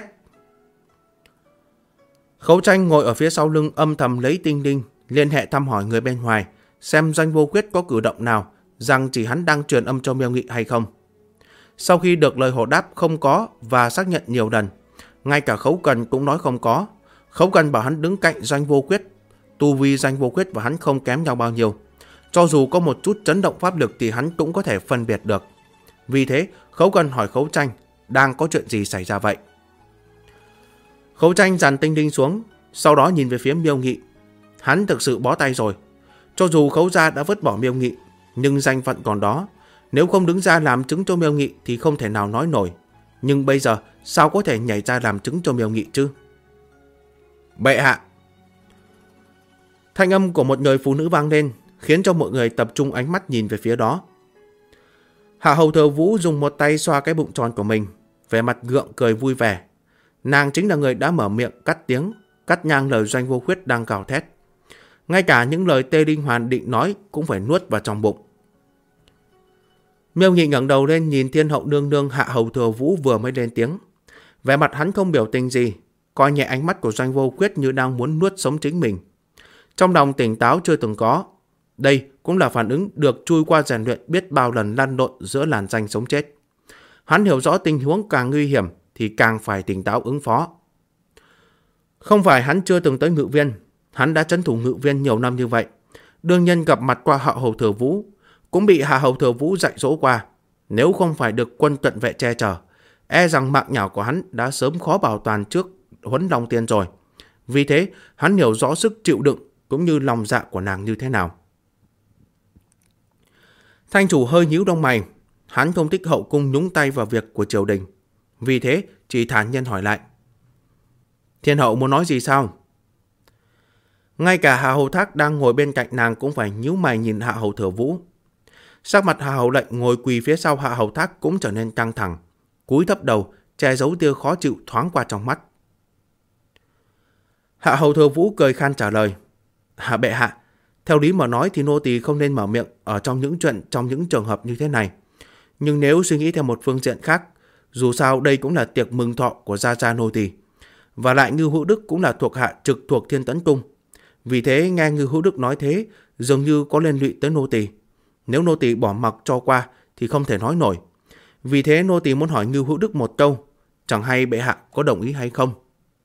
Khấu Tranh ngồi ở phía sau lưng âm thầm lấy tinh đinh liên hệ thăm hỏi người bên ngoài, xem Doanh Vô Quyết có cử động nào rằng chỉ hắn đang truyền âm cho Miêu Nghị hay không. Sau khi được lời hồi đáp không có và xác nhận nhiều lần, ngay cả Khấu Cần cũng nói không có. Khấu Cần bảo hắn đứng cạnh Doanh Vô Quyết. Tu vi Doanh Vô Quyết và hắn không kém nhau bao nhiêu, cho dù có một chút chấn động pháp lực thì hắn cũng có thể phân biệt được. Vì thế Khấu Cần hỏi Khấu Tranh đang có chuyện gì xảy ra vậy. Khấu Tranh dàn tinh đinh xuống, sau đó nhìn về phía Miêu Nghị. Hắn thực sự bó tay rồi. Cho dù Khấu gia đã vứt bỏ Miêu Nghị, nhưng danh phận còn đó. Nếu không đứng ra làm chứng cho Miêu Nghị thì không thể nào nói nổi. Nhưng bây giờ sao có thể nhảy ra làm chứng cho Miêu Nghị chứ? Bệ hạ! Thanh âm của một người phụ nữ vang lên, khiến cho mọi người tập trung ánh mắt nhìn về phía đó. Hạ Hầu Thừa Vũ dùng một tay xoa cái bụng tròn của mình, vẻ mặt gượng cười vui vẻ. Nàng chính là người đã mở miệng cắt tiếng, cắt ngang lời Doanh Vô Quyết đang gào thét. Ngay cả những lời Tề Linh Hoàn định nói cũng phải nuốt vào trong bụng. Miêu Nghị ngẩng đầu lên nhìn Thiên Hậu nương nương Hạ Hầu Thừa Vũ vừa mới lên tiếng. Vẻ mặt hắn không biểu tình gì, coi nhẹ ánh mắt của Doanh Vô Quyết như đang muốn nuốt sống chính mình. Trong lòng tỉnh táo chưa từng có. Đây cũng là phản ứng được trôi qua rèn luyện biết bao lần lăn lộn giữa làn danh sống chết. Hắn hiểu rõ tình huống càng nguy hiểm thì càng phải tỉnh táo ứng phó. Không phải hắn chưa từng tới Ngự Viên, hắn đã trấn thủ Ngự Viên nhiều năm như vậy. Đương nhiên gặp mặt qua Hạ Hầu Thừa Vũ, cũng bị Hạ Hầu Thừa Vũ dạy dỗ qua. Nếu không phải được quân cận vệ che chở, e rằng mạng nhỏ của hắn đã sớm khó bảo toàn trước Huấn Long Tiên rồi. Vì thế, hắn hiểu rõ sức chịu đựng cũng như lòng dạ của nàng như thế nào. Thanh chủ hơi nhíu lông mày, hắn không thích hậu cung nhúng tay vào việc của triều đình. Vì thế, chỉ thản nhiên hỏi lại. Thiên hậu muốn nói gì sao? Ngay cả Hạ Hầu Thác đang ngồi bên cạnh nàng cũng phải nhíu mày nhìn Hạ Hầu Thừa Vũ. Sắc mặt Hạ Hầu Lệnh ngồi quỳ phía sau Hạ Hầu Thác cũng trở nên căng thẳng, cúi thấp đầu, che giấu tia khó chịu thoáng qua trong mắt. Hạ Hầu Thừa Vũ cười khan trả lời. Hạ bệ hạ, theo lý mà nói thì nô tỳ không nên mở miệng ở trong những trường hợp như thế này. Nhưng nếu suy nghĩ theo một phương diện khác, dù sao đây cũng là tiệc mừng thọ của gia gia nô tỳ, và lại Ngưu Hữu Đức cũng là thuộc hạ trực thuộc Thiên Tấn Cung. Vì thế nghe Ngưu Hữu Đức nói thế, dường như có liên lụy tới nô tỳ. Nếu nô tỳ bỏ mặc cho qua thì không thể nói nổi. Vì thế nô tỳ muốn hỏi Ngưu Hữu Đức một câu, chẳng hay bệ hạ có đồng ý hay không?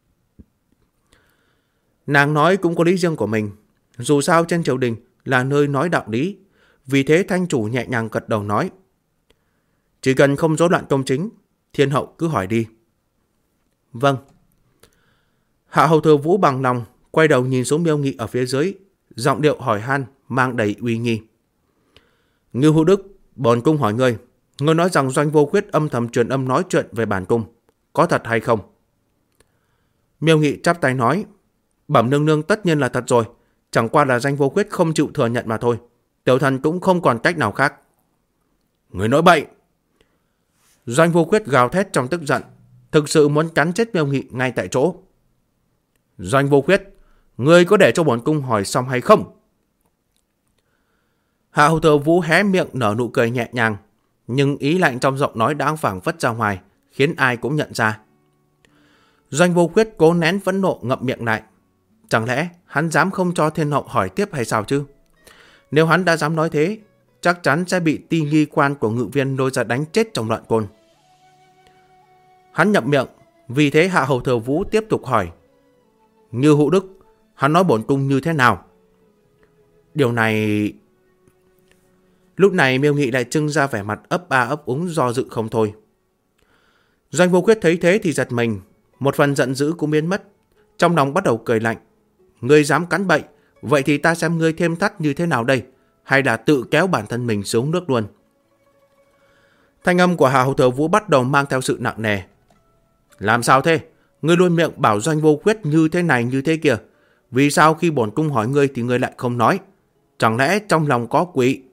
Nàng nói cũng có lý riêng của mình. Dù sao trên triều đình là nơi nói đạo lý. Vì thế thanh chủ nhẹ nhàng gật đầu nói. Chỉ cần không rối loạn công chính, thiên hậu cứ hỏi đi. Vâng. Hạ Hầu Thừa Vũ bằng lòng, quay đầu nhìn xuống Miêu Nghị ở phía dưới, giọng điệu hỏi han mang đầy uy nghi. Ngưu Hữu Đức, bổn cung hỏi ngươi nói rằng Doanh Vô Khuyết âm thầm truyền âm nói chuyện về bản cung, có thật hay không? Miêu Nghị chắp tay nói. Bẩm nương nương, tất nhiên là thật rồi, chẳng qua là Doanh Vô Khuyết không chịu thừa nhận mà thôi. Tiểu thần cũng không còn cách nào khác. Người nói bậy! Doanh Vô Khuyết gào thét trong tức giận, thực sự muốn cắn chết Miêu Nghị ngay tại chỗ. Doanh Vô Khuyết, ngươi có để cho bổn cung hỏi xong hay không? Hạ Hầu Thừa Vũ hé miệng nở nụ cười nhẹ nhàng, nhưng ý lạnh trong giọng nói đã phảng phất ra ngoài, khiến ai cũng nhận ra. Doanh Vô Khuyết cố nén phẫn nộ ngậm miệng lại. Chẳng lẽ hắn dám không cho thiên hậu hỏi tiếp hay sao chứ? Nếu hắn đã dám nói thế, chắc chắn sẽ bị ti nghi quan của ngự viên lôi ra đánh chết trong loạn côn. Hắn nhậm miệng, vì thế Hạ Hầu Thừa Vũ tiếp tục hỏi. Như Hữu Đức, hắn nói bổn cung như thế nào? Điều này... Lúc này Miêu Nghị lại trưng ra vẻ mặt ấp a ấp úng do dự không thôi. Doanh Vô Khuyết thấy thế thì giật mình, một phần giận dữ cũng biến mất, trong lòng bắt đầu cười lạnh. Ngươi dám cắn bậy, vậy thì ta xem ngươi thêm thắt như thế nào đây, hay là tự kéo bản thân mình xuống nước luôn. Thanh âm của Hạ Hầu Thừa Vũ bắt đầu mang theo sự nặng nề. Làm sao thế? Ngươi luôn miệng bảo Doanh Vô Khuyết như thế này như thế kia. Vì sao khi bổn cung hỏi ngươi thì ngươi lại không nói? Chẳng lẽ trong lòng có quỷ?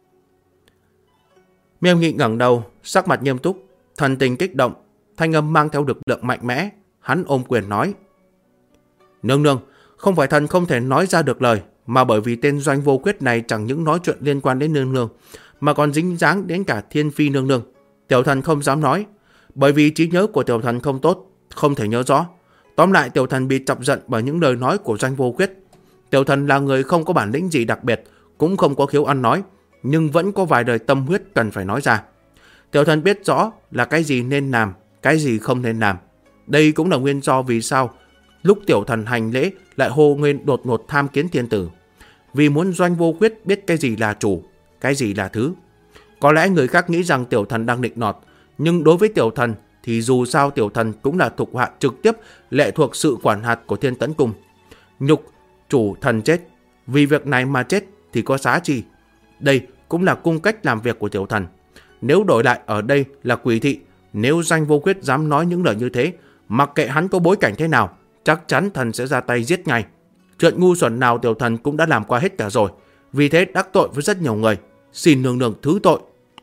Miêu Nghị ngẩng đầu, sắc mặt nghiêm túc, thần tình kích động, thanh âm mang theo lực lượng mạnh mẽ. Hắn ôm quyền nói. Nương nương, không phải thần không thể nói ra được lời, mà bởi vì tên Doanh Vô Khuyết này chẳng những nói chuyện liên quan đến nương nương, mà còn dính dáng đến cả Thiên Phi nương nương. Tiểu thần không dám nói, bởi vì trí nhớ của tiểu thần không tốt, không thể nhớ rõ. Tóm lại tiểu thần bị chọc giận bởi những lời nói của Doanh Vô Khuyết. Tiểu thần là người không có bản lĩnh gì đặc biệt, cũng không có khiếu ăn nói, nhưng vẫn có vài lời tâm huyết cần phải nói ra. Tiểu thần biết rõ là cái gì nên làm, cái gì không nên làm. Đây cũng là nguyên do vì sao lúc tiểu thần hành lễ lại hô nguyên đột ngột tham kiến thiên tử. Vì muốn Doanh Vô Khuyết biết cái gì là chủ, cái gì là thứ. Có lẽ người khác nghĩ rằng tiểu thần đang định nọt, nhưng đối với tiểu thần thì dù sao tiểu thần cũng là thuộc hạ trực tiếp lệ thuộc sự quản hạt của Thiên Tấn Cung. Nhục chủ thần chết, vì việc này mà chết thì có giá chi. Đây cũng là cung cách làm việc của tiểu thần. Nếu đổi lại ở đây là Quỷ thị, nếu Doanh Vô Khuyết dám nói những lời như thế, mặc kệ hắn có bối cảnh thế nào, chắc chắn thần sẽ ra tay giết ngay. Chuyện ngu xuẩn nào tiểu thần cũng đã làm qua hết cả rồi, vì thế đắc tội với rất nhiều người. Xin nương nương thứ tội.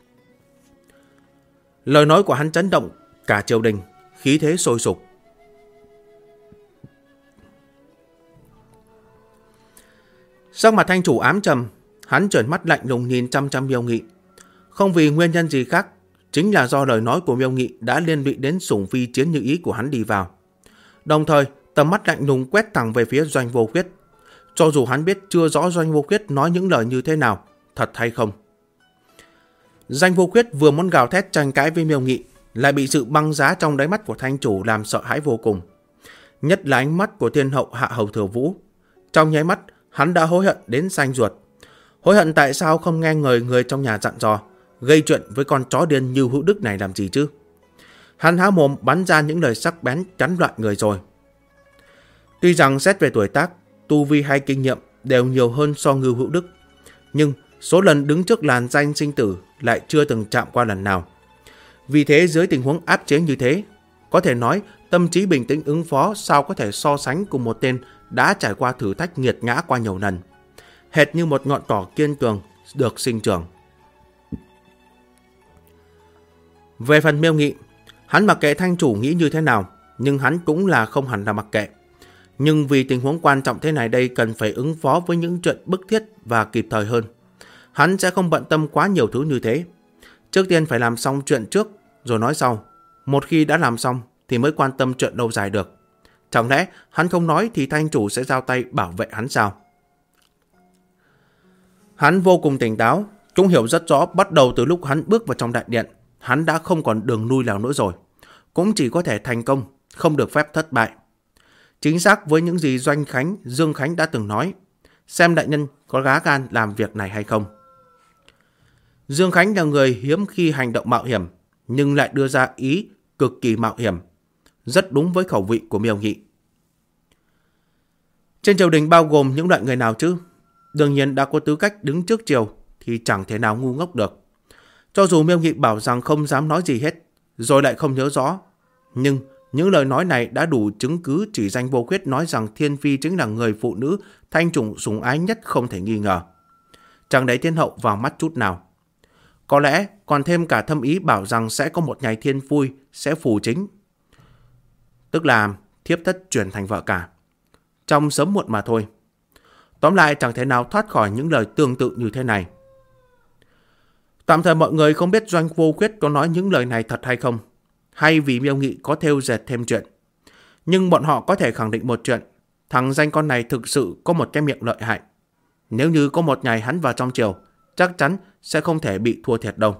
Lời nói của hắn chấn động cả triều đình, khí thế sôi sục. Sắc mặt thanh chủ ám trầm, hắn trợn mắt lạnh lùng nhìn chăm chăm Miêu Nghị. Không vì nguyên nhân gì khác, chính là do lời nói của Miêu Nghị đã liên lụy đến sủng phi Chiến Như Ý của hắn đi vào. Đồng thời, tầm mắt lạnh lùng quét thẳng về phía Doanh Vô Khuyết. Cho dù hắn biết chưa rõ Doanh Vô Khuyết nói những lời như thế nào, thật hay không. Doanh Vô Khuyết vừa muốn gào thét tranh cãi với Miêu Nghị, lại bị sự băng giá trong đáy mắt của thanh chủ làm sợ hãi vô cùng. Nhất là ánh mắt của thiên hậu Hạ Hầu Thừa Vũ. Trong nháy mắt, hắn đã hối hận đến xanh ruột. Hối hận tại sao không nghe người trong nhà dặn dò, gây chuyện với con chó điên Như Hữu Đức này làm gì chứ. Hắn há mồm bắn ra những lời sắc bén chắn loạn người rồi. Tuy rằng xét về tuổi tác, tu vi hay kinh nghiệm đều nhiều hơn so Ngưu Hữu Đức, nhưng số lần đứng trước làn danh sinh tử lại chưa từng chạm qua lần nào. Vì thế dưới tình huống áp chế như thế, có thể nói tâm trí bình tĩnh ứng phó sao có thể so sánh cùng một tên đã trải qua thử thách nghiệt ngã qua nhiều lần, hệt như một ngọn cỏ kiên cường được sinh trưởng. Về phần Miêu Nghị, hắn mặc kệ Thanh chủ nghĩ như thế nào, nhưng hắn cũng là không hẳn là mặc kệ. Nhưng vì tình huống quan trọng thế này đây cần phải ứng phó với những chuyện bức thiết và kịp thời hơn, hắn sẽ không bận tâm quá nhiều thứ như thế. Trước tiên phải làm xong chuyện trước rồi nói sau. Một khi đã làm xong thì mới quan tâm chuyện lâu dài được. Chẳng lẽ hắn không nói thì Thanh chủ sẽ giao tay bảo vệ hắn sao? Hắn vô cùng tỉnh táo, cũng hiểu rất rõ bắt đầu từ lúc hắn bước vào trong đại điện, hắn đã không còn đường lui nào nữa rồi. Cũng chỉ có thể thành công, không được phép thất bại. Chính xác với những gì Doanh Khánh, Dương Khánh đã từng nói, xem đại nhân có gá gan làm việc này hay không. Dương Khánh là người hiếm khi hành động mạo hiểm, nhưng lại đưa ra ý cực kỳ mạo hiểm, rất đúng với khẩu vị của Miêu Nghị. Trên triều đình bao gồm những loại người nào chứ? Đương nhiên đã có tư cách đứng trước triều thì chẳng thể nào ngu ngốc được. Cho dù Miêu Nghị bảo rằng không dám nói gì hết, rồi lại không nhớ rõ, nhưng những lời nói này đã đủ chứng cứ chỉ danh Vô Khuyết nói rằng Thiên Phi chính là người phụ nữ Thanh chủ sủng ái nhất không thể nghi ngờ. Chẳng đẩy Thiên Hậu vào mắt chút nào. Có lẽ còn thêm cả thâm ý bảo rằng sẽ có một ngày Thiên Phi sẽ phù chính, tức là thiếp thất chuyển thành vợ cả, trong sớm muộn mà thôi. Tóm lại chẳng thể nào thoát khỏi những lời tương tự như thế này. Tạm thời mọi người không biết Doanh Vô Khuyết có nói những lời này thật hay không, hay vì Miêu Nghị có thêu dệt thêm chuyện. Nhưng bọn họ có thể khẳng định một chuyện, thằng danh con này thực sự có một cái miệng lợi hại. Nếu như có một ngày hắn vào trong triều, chắc chắn sẽ không thể bị thua thiệt đâu.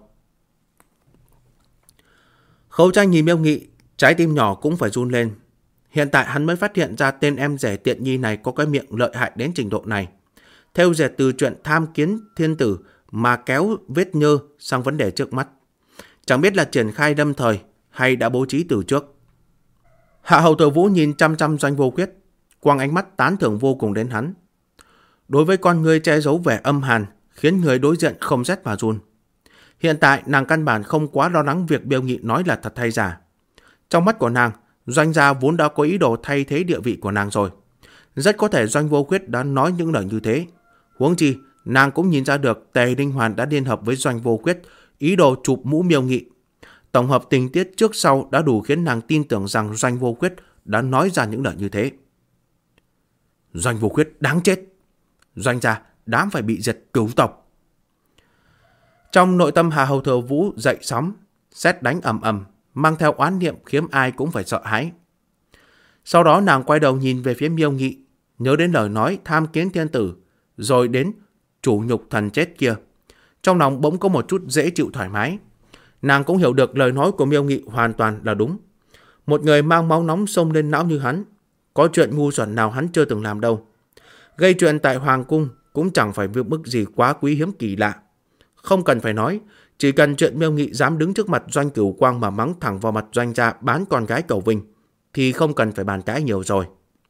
Khấu Tranh nhìn Miêu Nghị, trái tim nhỏ cũng phải run lên. Hiện tại hắn mới phát hiện ra tên em rể tiện nhi này có cái miệng lợi hại đến trình độ này. Thêu dệt từ chuyện tham kiến thiên tử mà kéo vết nhơ sang vấn đề trước mắt. Chẳng biết là triển khai lâm thời hay đã bố trí từ trước. Hạ hầu Thừa Vũ nhìn chăm chăm Doanh Vô Khuyết, quăng ánh mắt tán thưởng vô cùng đến hắn. Đối với con người che giấu vẻ âm hàn, khiến người đối diện không rét mà run. Hiện tại nàng căn bản không quá lo lắng việc Miêu Nghị nói là thật hay giả. Trong mắt của nàng, Doanh gia vốn đã có ý đồ thay thế địa vị của nàng rồi. Rất có thể Doanh Vô Khuyết đã nói những lời như thế. Huống chi, nàng cũng nhìn ra được Tề Đinh Hoàn đã liên hợp với Doanh Vô Khuyết, ý đồ chụp mũ Miêu Nghị. Tổng hợp tình tiết trước sau đã đủ khiến nàng tin tưởng rằng Doanh Vô Khuyết đã nói ra những lời như thế. Doanh Vô Khuyết đáng chết. Doanh gia đáng phải bị diệt cửu tộc. Trong nội tâm Hạ hầu Thừa Vũ dậy sóng, sét đánh ầm ầm, mang theo oán niệm khiến ai cũng phải sợ hãi. Sau đó nàng quay đầu nhìn về phía Miêu Nghị, nhớ đến lời nói tham kiến thiên tử, rồi đến chủ nhục thần chết kia. Trong lòng bỗng có một chút dễ chịu thoải mái. Nàng cũng hiểu được lời nói của Miêu Nghị hoàn toàn là đúng. Một người mang máu nóng xông lên não như hắn, có chuyện ngu xuẩn nào hắn chưa từng làm đâu. Gây chuyện tại Hoàng Cung cũng chẳng phải việc bức gì quá quý hiếm kỳ lạ. Không cần phải nói, chỉ cần chuyện Miêu Nghị dám đứng trước mặt Doanh Cửu Quang mà mắng thẳng vào mặt Doanh gia bán con gái cầu Vinh, thì không cần phải bàn cãi nhiều rồi.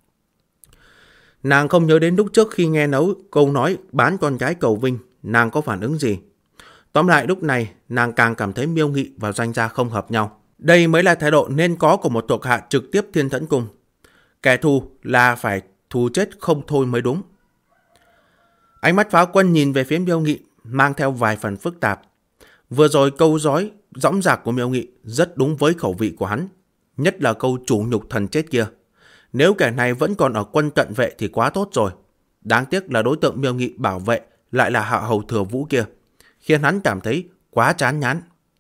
Nàng không nhớ đến lúc trước khi nghe câu nói bán con gái cầu Vinh, nàng có phản ứng gì. Tóm lại lúc này, nàng càng cảm thấy Miêu Nghị và Doanh gia không hợp nhau. Đây mới là thái độ nên có của một thuộc hạ trực tiếp Thiên Thẫn Cung. Kẻ thù là phải thù chết không thôi mới đúng. Ánh mắt Phá Quân nhìn về phía Miêu Nghị, mang theo vài phần phức tạp. Vừa rồi câu dõng dạc của Miêu Nghị rất đúng với khẩu vị của hắn, nhất là câu chủ nhục thần chết kia. Nếu kẻ này vẫn còn ở quân cận vệ thì quá tốt rồi. Đáng tiếc là đối tượng Miêu Nghị bảo vệ lại là Hạ hầu Thừa Vũ kia, khiến hắn cảm thấy quá chán ngán.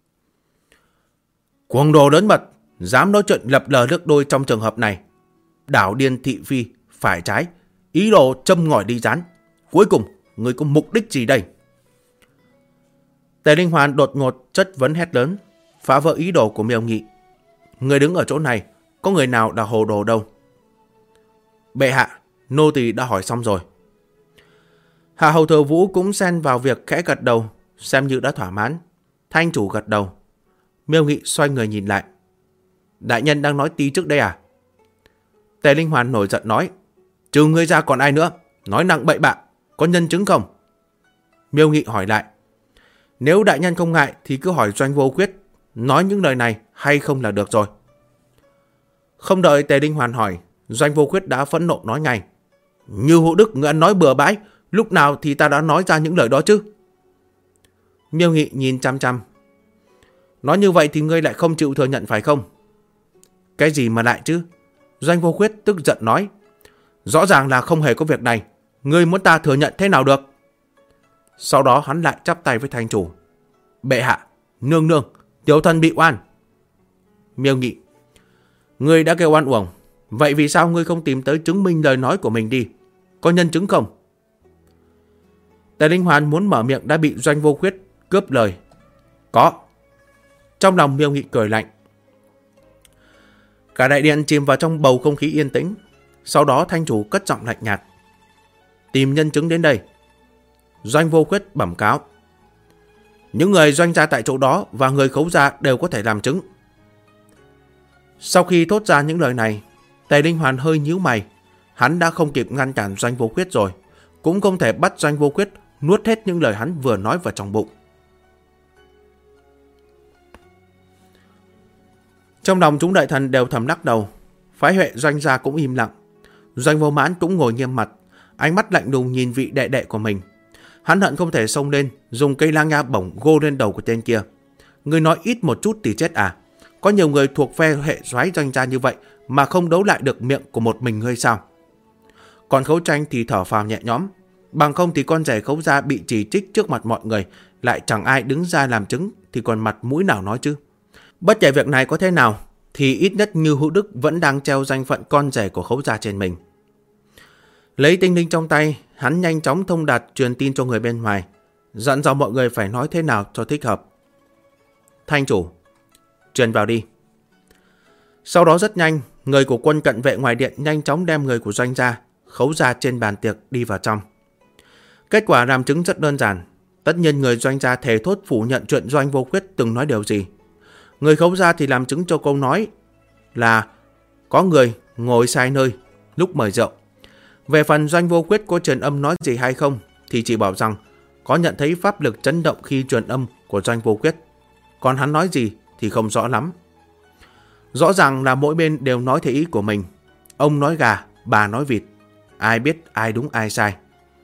Cuồng đồ lớn mật, dám nói chuyện lập lờ nước đôi trong trường hợp này. Đảo điên thị phi, phải trái, ý đồ châm ngòi đi rán. Cuối cùng, người có mục đích gì đây? Tề Linh Hoàn đột ngột chất vấn hét lớn, phá vỡ ý đồ của Miêu Nghị. Người đứng ở chỗ này, có người nào đã hồ đồ đâu. Bệ hạ, nô tỳ đã hỏi xong rồi. Hạ hầu Thừa Vũ cũng xen vào việc khẽ gật đầu, xem như đã thỏa mãn. Thanh chủ gật đầu. Miêu Nghị xoay người nhìn lại. Đại nhân đang nói tí trước đây à? Tề Linh Hoàn nổi giận nói, Trừ ngươi ra còn ai nữa? Nói nặng bậy bạ, có nhân chứng không? Miêu Nghị hỏi lại. Nếu đại nhân không ngại thì cứ hỏi Doanh Vô Khuyết, nói những lời này hay không là được rồi. Không đợi Tề Đinh Hoàn hỏi, Doanh Vô Khuyết đã phẫn nộ nói ngay. Như Hữu Đức, ngươi ăn nói bừa bãi, lúc nào thì ta đã nói ra những lời đó chứ? Miêu Nghị nhìn chăm chăm. Nói như vậy thì ngươi lại không chịu thừa nhận phải không? Cái gì mà lại chứ? Doanh Vô Khuyết tức giận nói. Rõ ràng là không hề có việc này, ngươi muốn ta thừa nhận thế nào được? Sau đó hắn lại chắp tay với thành chủ. Bệ hạ, nương nương, tiểu thần bị oan. Miêu Nghị. Ngươi đã kêu oan uổng, vậy vì sao ngươi không tìm tới chứng minh lời nói của mình đi? Có nhân chứng không? Tề Linh Hoàn muốn mở miệng đã bị Doanh Vô Khuyết cướp lời. Có. Trong lòng Miêu Nghị cười lạnh. Cả đại điện chìm vào trong bầu không khí yên tĩnh. Sau đó thanh chủ cất giọng lạnh nhạt. Tìm nhân chứng đến đây. Doanh Vô Khuyết bẩm cáo. Những người Doanh gia tại chỗ đó và người Khấu gia đều có thể làm chứng. Sau khi thốt ra những lời này, Tề Linh Hoàn hơi nhíu mày. Hắn đã không kịp ngăn cản Doanh Vô Khuyết rồi, cũng không thể bắt Doanh Vô Khuyết nuốt hết những lời hắn vừa nói vào trong bụng. Trong lòng chúng đại thần đều thầm lắc đầu. Phái Huệ Doanh gia cũng im lặng. Doanh Vô Mãn cũng ngồi nghiêm mặt, ánh mắt lạnh lùng nhìn vị đệ đệ của mình. Hắn hận không thể xông lên, dùng cây lang nha bổng gô lên đầu của tên kia. Người nói ít một chút thì chết à? Có nhiều người thuộc phe hệ soái Doanh gia như vậy mà không đấu lại được miệng của một mình ngươi sao? Còn Khấu Tranh thì thở phào nhẹ nhõm. Bằng không thì con rể Khấu gia bị chỉ trích trước mặt mọi người, lại chẳng ai đứng ra làm chứng thì còn mặt mũi nào nói chứ? Bất kể việc này có thế nào thì ít nhất Như Hữu Đức vẫn đang treo danh phận con rể của Khấu gia trên mình. Lấy tinh linh trong tay, hắn nhanh chóng thông đạt truyền tin cho người bên ngoài, dặn dò mọi người phải nói thế nào cho thích hợp. Thanh chủ, truyền vào đi. Sau đó rất nhanh, người của quân cận vệ ngoài điện nhanh chóng đem người của Doanh gia, Khấu gia trên bàn tiệc đi vào trong. Kết quả làm chứng rất đơn giản. Tất nhiên người Doanh gia thề thốt phủ nhận chuyện Doanh Vô Khuyết từng nói điều gì. Người Khấu gia thì làm chứng cho câu nói là có người ngồi sai nơi lúc mời rượu. Về phần Doanh Vô Khuyết có truyền âm nói gì hay không thì chỉ bảo rằng có nhận thấy pháp lực chấn động khi truyền âm của Doanh Vô Khuyết. Còn hắn nói gì thì không rõ lắm. Rõ ràng là mỗi bên đều nói theo ý của mình. Ông nói gà, bà nói vịt. Ai biết ai đúng ai sai.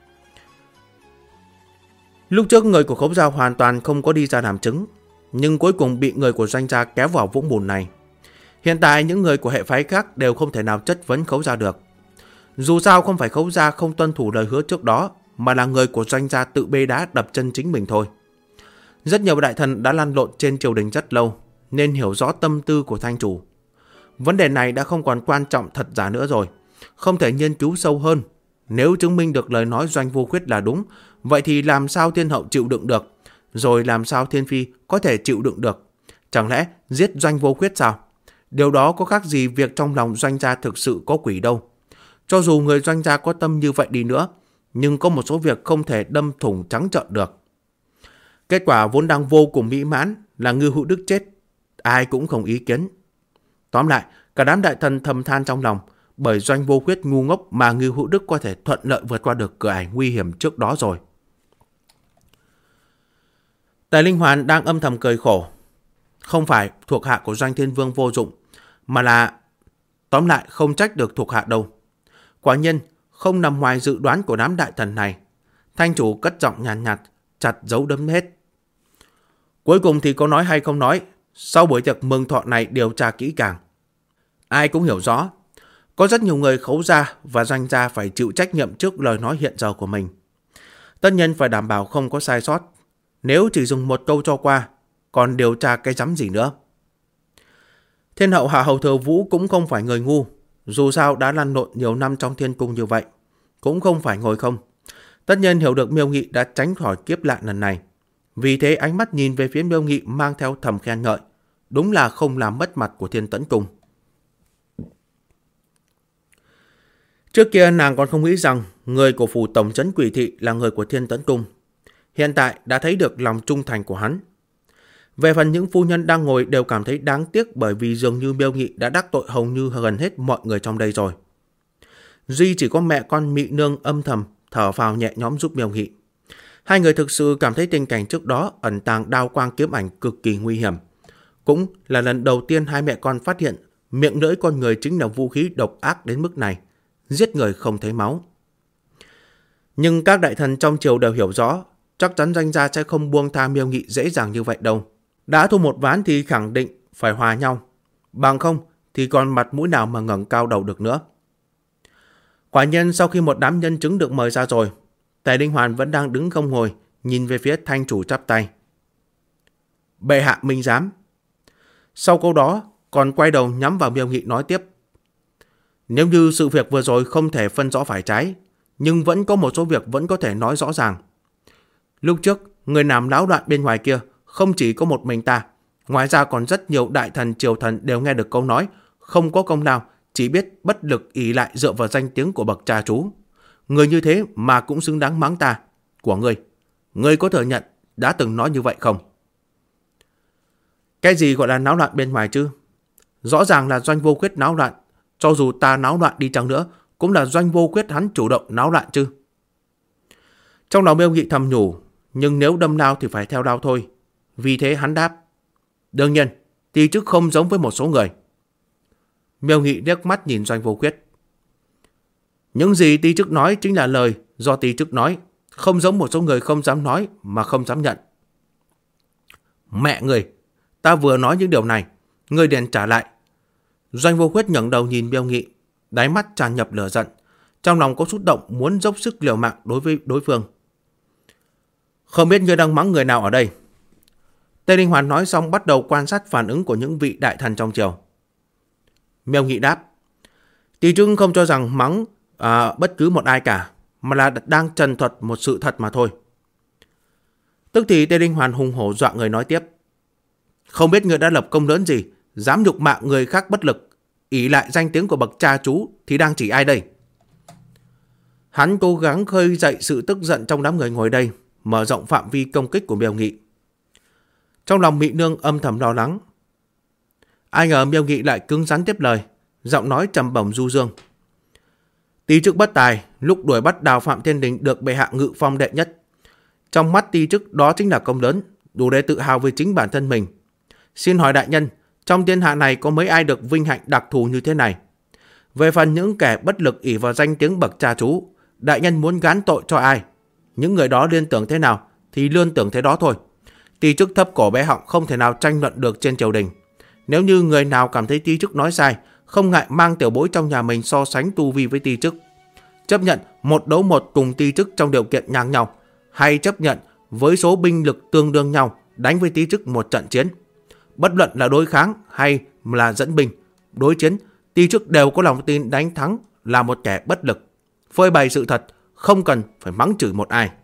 Lúc trước người của Khấu gia hoàn toàn không có đi ra làm chứng, nhưng cuối cùng bị người của Doanh gia kéo vào vũng bùn này. Hiện tại những người của hệ phái khác đều không thể nào chất vấn Khấu gia được. Dù sao không phải Khấu gia không tuân thủ lời hứa trước đó, mà là người của Doanh gia tự bê đá đập chân chính mình thôi. Rất nhiều đại thần đã lăn lộn trên triều đình rất lâu, nên hiểu rõ tâm tư của thanh chủ. Vấn đề này đã không còn quan trọng thật giả nữa rồi, không thể nghiên cứu sâu hơn. Nếu chứng minh được lời nói Doanh Vô Khuyết là đúng, vậy thì làm sao thiên hậu chịu đựng được? Rồi làm sao thiên phi có thể chịu đựng được? Chẳng lẽ giết Doanh Vô Khuyết sao? Điều đó có khác gì việc trong lòng Doanh gia thực sự có quỷ đâu. Cho dù người Doanh gia có tâm như vậy đi nữa, nhưng có một số việc không thể đâm thủng trắng trợn được. Kết quả vốn đang vô cùng mỹ mãn là Ngư Hữu Đức chết, ai cũng không ý kiến. Tóm lại, cả đám đại thần thầm than trong lòng, bởi Doanh Vô Khuyết ngu ngốc mà Ngư Hữu Đức có thể thuận lợi vượt qua được cửa ải nguy hiểm trước đó rồi. Tề Linh Hoàn đang âm thầm cười khổ. Không phải thuộc hạ của Doanh Thiên Vương vô dụng, mà là... Tóm lại không trách được thuộc hạ đâu. Quả nhiên, không nằm ngoài dự đoán của đám đại thần này. Thanh chủ cất giọng nhàn nhạt, chặt dấu đấm hết. Cuối cùng thì có nói hay không nói, sau buổi tiệc mừng thọ này điều tra kỹ càng. Ai cũng hiểu rõ, có rất nhiều người Khấu gia và Doanh gia phải chịu trách nhiệm trước lời nói hiện giờ của mình. Tất nhiên phải đảm bảo không có sai sót. Nếu chỉ dùng một câu cho qua, còn điều tra cái rắm gì nữa. Thiên hậu Hạ Hầu Thừa Vũ cũng không phải người ngu. Dù sao đã lăn lộn nhiều năm trong thiên cung như vậy, cũng không phải ngồi không. Tất nhiên hiểu được Miêu Nghị đã tránh khỏi kiếp nạn lần này. Vì thế ánh mắt nhìn về phía Miêu Nghị mang theo thầm khen ngợi. Đúng là không làm mất mặt của Thiên Tẫn Cung. Trước kia nàng còn không nghĩ rằng người của phủ tổng trấn Quỷ Thị là người của Thiên Tẫn Cung. Hiện tại đã thấy được lòng trung thành của hắn. Về phần những phu nhân đang ngồi đều cảm thấy đáng tiếc bởi vì dường như Miêu Nghị đã đắc tội hầu như gần hết mọi người trong đây rồi. duy chỉ có mẹ con Mị Nương âm thầm thở phào nhẹ nhõm giúp Miêu Nghị. Hai người thực sự cảm thấy tình cảnh trước đó ẩn tàng đao quang kiếm ảnh cực kỳ nguy hiểm. Cũng là lần đầu tiên hai mẹ con phát hiện miệng lưỡi con người chính là vũ khí độc ác đến mức này, giết người không thấy máu. Nhưng các đại thần trong triều đều hiểu rõ, chắc chắn Doanh gia sẽ không buông tha Miêu Nghị dễ dàng như vậy đâu. Đã thua một ván thì khẳng định phải hòa nhau, bằng không thì còn mặt mũi nào mà ngẩng cao đầu được nữa. Quả nhiên sau khi một đám nhân chứng được mời ra rồi, Tề Đinh Hoàn vẫn đang đứng không ngồi, nhìn về phía Thanh chủ chắp tay. Bệ hạ minh giám. Sau câu đó còn quay đầu nhắm vào Miêu Nghị nói tiếp. Nếu như sự việc vừa rồi không thể phân rõ phải trái, nhưng vẫn có một số việc vẫn có thể nói rõ ràng. Lúc trước, người làm náo loạn bên ngoài kia không chỉ có một mình ta, ngoài ra còn rất nhiều đại thần triều thần đều nghe được câu nói không có công nào, chỉ biết bất lực ỷ lại dựa vào danh tiếng của bậc cha chú. Người như thế mà cũng xứng đáng mắng ta. Của ngươi, ngươi có thừa nhận đã từng nói như vậy không? Cái gì gọi là náo loạn bên ngoài chứ? Rõ ràng là Doanh Vô Khuyết náo loạn. Cho dù ta náo loạn đi chăng nữa, cũng là Doanh Vô Khuyết hắn chủ động náo loạn chứ. Trong lòng Miêu Nghị thầm nhủ, nhưng nếu đâm đao thì phải theo đao thôi. Vì thế hắn đáp. Đương nhiên, Ti Chức không giống với một số người. Miêu Nghị liếc mắt nhìn Doanh Vô Khuyết. Những gì Ti Chức nói chính là lời do Ti Chức nói, không giống một số người không dám nói mà không dám nhận. Mẹ người, ta vừa nói những điều này, ngươi liền trả lại. Doanh Vô Khuyết ngẩng đầu nhìn Miêu Nghị, đáy mắt tràn ngập lửa giận, trong lòng có xúc động muốn dốc sức liều mạng đối với đối phương. Không biết ngươi đang mắng người nào ở đây? Tề Đinh Hoàn nói xong bắt đầu quan sát phản ứng của những vị đại thần trong triều. Miêu Nghị đáp. Ti Chức không cho rằng mắng bất cứ một ai cả, mà là đang trần thuật một sự thật mà thôi. Tức thì Tề Đinh Hoàn hùng hổ dọa người nói tiếp. Không biết ngươi đã lập công lớn gì, dám nhục mạ người khác bất lực, ỷ lại danh tiếng của bậc cha chú thì đang chỉ ai đây? Hắn cố gắng khơi dậy sự tức giận trong đám người ngồi đây, mở rộng phạm vi công kích của Miêu Nghị. Trong lòng Mị Nương âm thầm lo lắng. Ai ngờ Miêu Nghị lại cứng rắn tiếp lời, giọng nói trầm bổng du dương. Ti Chức bất tài, lúc đuổi bắt Đào Phạm Thiên Đình được bệ hạ ngự phong đệ nhất. Trong mắt Ti Chức đó chính là công lớn, đủ để tự hào với chính bản thân mình. Xin hỏi đại nhân, trong thiên hạ này có mấy ai được vinh hạnh đặc thù như thế này? Về phần những kẻ bất lực ỷ vào danh tiếng bậc cha chú, đại nhân muốn gán tội cho ai? Những người đó liên tưởng thế nào thì liên tưởng thế đó thôi. Ti Chức thấp cổ bé họng không thể nào tranh luận được trên triều đình. Nếu như người nào cảm thấy Ti Chức nói sai, không ngại mang tiểu bối trong nhà mình so sánh tu vi với Ti Chức. Chấp nhận một đấu một cùng Ti Chức trong điều kiện ngang nhau, hay chấp nhận với số binh lực tương đương nhau đánh với Ti Chức một trận chiến. Bất luận là đối kháng hay là dẫn binh, đối chiến, Ti Chức đều có lòng tin đánh thắng là một kẻ bất lực. Phơi bày sự thật, không cần phải mắng chửi một ai.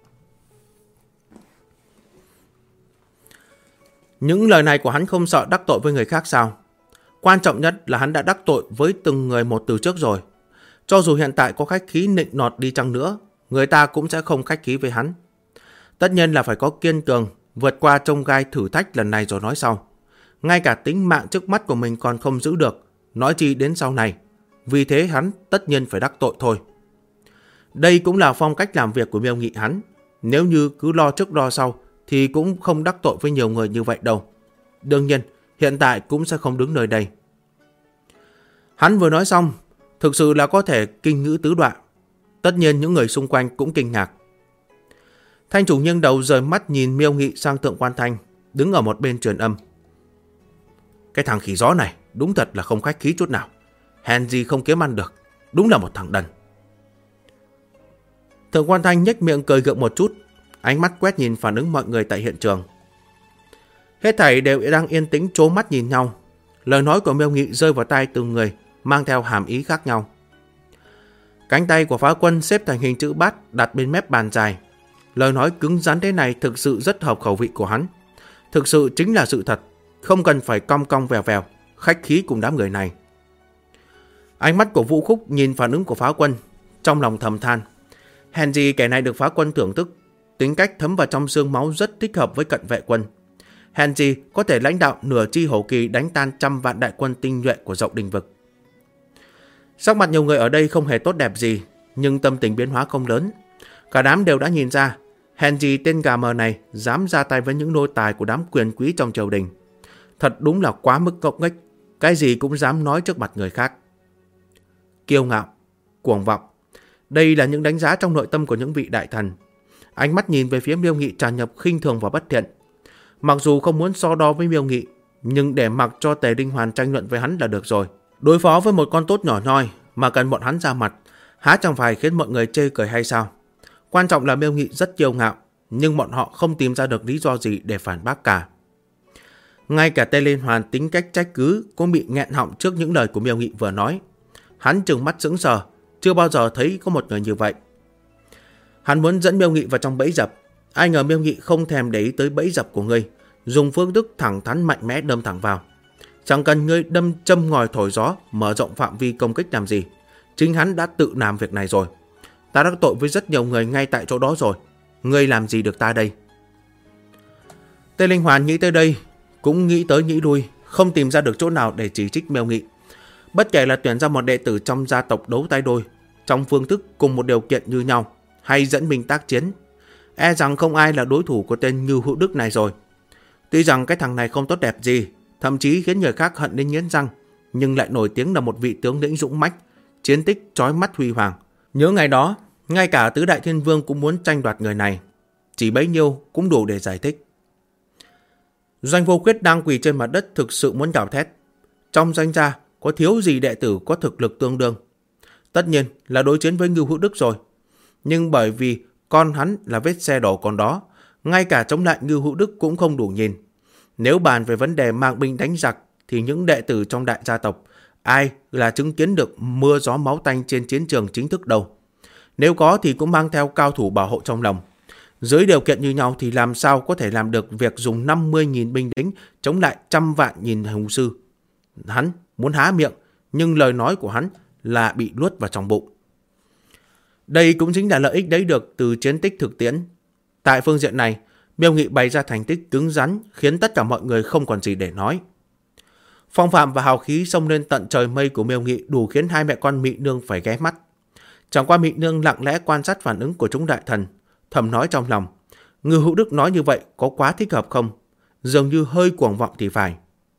Những lời này của hắn không sợ đắc tội với người khác sao? Quan trọng nhất là hắn đã đắc tội với từng người một từ trước rồi. Cho dù hiện tại có khách khí nịnh nọt đi chăng nữa, người ta cũng sẽ không khách khí với hắn. Tất nhiên là phải có kiên cường, vượt qua chông gai thử thách lần này rồi nói sau. Ngay cả tính mạng trước mắt của mình còn không giữ được, nói chi đến sau này. Vì thế hắn tất nhiên phải đắc tội thôi. Đây cũng là phong cách làm việc của Miêu Nghị hắn. Nếu như cứ lo trước lo sau thì cũng không đắc tội với nhiều người như vậy đâu. Đương nhiên, hiện tại cũng sẽ không đứng nơi đây. Hắn vừa nói xong, thực sự là có thể kinh ngữ tứ đoạn. Tất nhiên những người xung quanh cũng kinh ngạc. Thanh chủ nghiêng đầu rời mắt nhìn Miêu Nghị sang Thượng Quan Thanh, đứng ở một bên truyền âm. Cái thằng khỉ gió này đúng thật là không khách khí chút nào. Hèn gì không kiếm ăn được, đúng là một thằng đần. Thượng Quan Thanh nhếch miệng cười gượng một chút, ánh mắt quét nhìn phản ứng mọi người tại hiện trường. Hết thảy đều đang yên tĩnh trố mắt nhìn nhau. Lời nói của Miêu Nghị rơi vào tai từng người, mang theo hàm ý khác nhau. Cánh tay của Phá Quân xếp thành hình chữ bát đặt bên mép bàn dài. Lời nói cứng rắn thế này thực sự rất hợp khẩu vị của hắn. Thực sự chính là sự thật, không cần phải cong cong vèo vèo, khách khí cùng đám người này. Ánh mắt của Vũ Khúc nhìn phản ứng của Phá Quân, trong lòng thầm than. Hèn gì kẻ này được Phá Quân thưởng thức, tính cách thấm vào trong xương máu rất thích hợp với Cận Vệ Quân. Hèn gì có thể lãnh đạo nửa chi hổ kỳ đánh tan trăm vạn đại quân tinh nhuệ của Dậu Đình Vực. Sắc mặt nhiều người ở đây không hề tốt đẹp gì, nhưng tâm tình biến hóa không lớn. Cả đám đều đã nhìn ra, hèn gì tên gà mờ này dám ra tay với những nô tài của đám quyền quý trong triều đình. Thật đúng là quá mức ngốc nghếch, cái gì cũng dám nói trước mặt người khác. Kiêu ngạo, cuồng vọng, đây là những đánh giá trong nội tâm của những vị đại thần. Ánh mắt nhìn về phía Miêu Nghị tràn ngập khinh thường và bất thiện. Mặc dù không muốn so đo với Miêu Nghị, nhưng để mặc cho Tề Linh Hoàn tranh luận với hắn là được rồi. Đối phó với một con tốt nhỏ nhoi mà cần bọn hắn ra mặt, há chẳng phải khiến mọi người chê cười hay sao? Quan trọng là Miêu Nghị rất kiêu ngạo, nhưng bọn họ không tìm ra được lý do gì để phản bác cả. Ngay cả Tề Linh Hoàn tính cách trách cứ cũng bị nghẹn họng trước những lời của Miêu Nghị vừa nói. Hắn trừng mắt sững sờ, chưa bao giờ thấy có một người như vậy. Hắn muốn dẫn Miêu Nghị vào trong bẫy dập, ai ngờ Miêu Nghị không thèm để ý tới bẫy dập của ngươi, dùng phương thức thẳng thắn mạnh mẽ đâm thẳng vào. Chẳng cần ngươi đâm châm ngòi thổi gió, mở rộng phạm vi công kích làm gì, chính hắn đã tự làm việc này rồi. Ta đắc tội với rất nhiều người ngay tại chỗ đó rồi, ngươi làm gì được ta đây? Tề Linh Hoàn nghĩ tới đây, cũng nghĩ tới nghĩ lui, không tìm ra được chỗ nào để chỉ trích Miêu Nghị. Bất kể là tuyển ra một đệ tử trong gia tộc đấu tay đôi, trong phương thức cùng một điều kiện như nhau, hay dẫn mình tác chiến, e rằng không ai là đối thủ của tên Ngưu Hữu Đức này rồi. Tuy rằng cái thằng này không tốt đẹp gì, thậm chí khiến người khác hận đến nghiến răng, nhưng lại nổi tiếng là một vị tướng lĩnh dũng mãnh, chiến tích chói mắt huy hoàng. Nhớ ngày đó, ngay cả tứ đại thiên vương cũng muốn tranh đoạt người này, chỉ bấy nhiêu cũng đủ để giải thích. Doanh Vô Khuyết đang quỳ trên mặt đất thực sự muốn gào thét. Trong Doanh gia có thiếu gì đệ tử có thực lực tương đương? Tất nhiên là đối chiến với Ngưu Hữu Đức rồi. Nhưng bởi vì con hắn là vết xe đổ còn đó, ngay cả chống lại Ngưu Hữu Đức cũng không đủ nhìn. Nếu bàn về vấn đề mang binh đánh giặc, thì những đệ tử trong đại gia tộc, ai là chứng kiến được mưa gió máu tanh trên chiến trường chính thức đâu? Nếu có thì cũng mang theo cao thủ bảo hộ trong lòng. Dưới điều kiện như nhau thì làm sao có thể làm được việc dùng 50.000 binh lính chống lại 100.000 hùng sư? Hắn muốn há miệng, nhưng lời nói của hắn là bị nuốt vào trong bụng. Đây cũng chính là lợi ích đấy được từ chiến tích thực tiễn. Tại phương diện này, Miêu Nghị bày ra thành tích cứng rắn, khiến tất cả mọi người không còn gì để nói. Phong phạm và hào khí xông lên tận trời mây của Miêu Nghị đủ khiến hai mẹ con Mị Nương phải ghé mắt. Chẳng qua Mị Nương lặng lẽ quan sát phản ứng của chúng đại thần, thầm nói trong lòng, Ngưu Hữu Đức nói như vậy có quá thích hợp không? Dường như hơi cuồng vọng thì phải.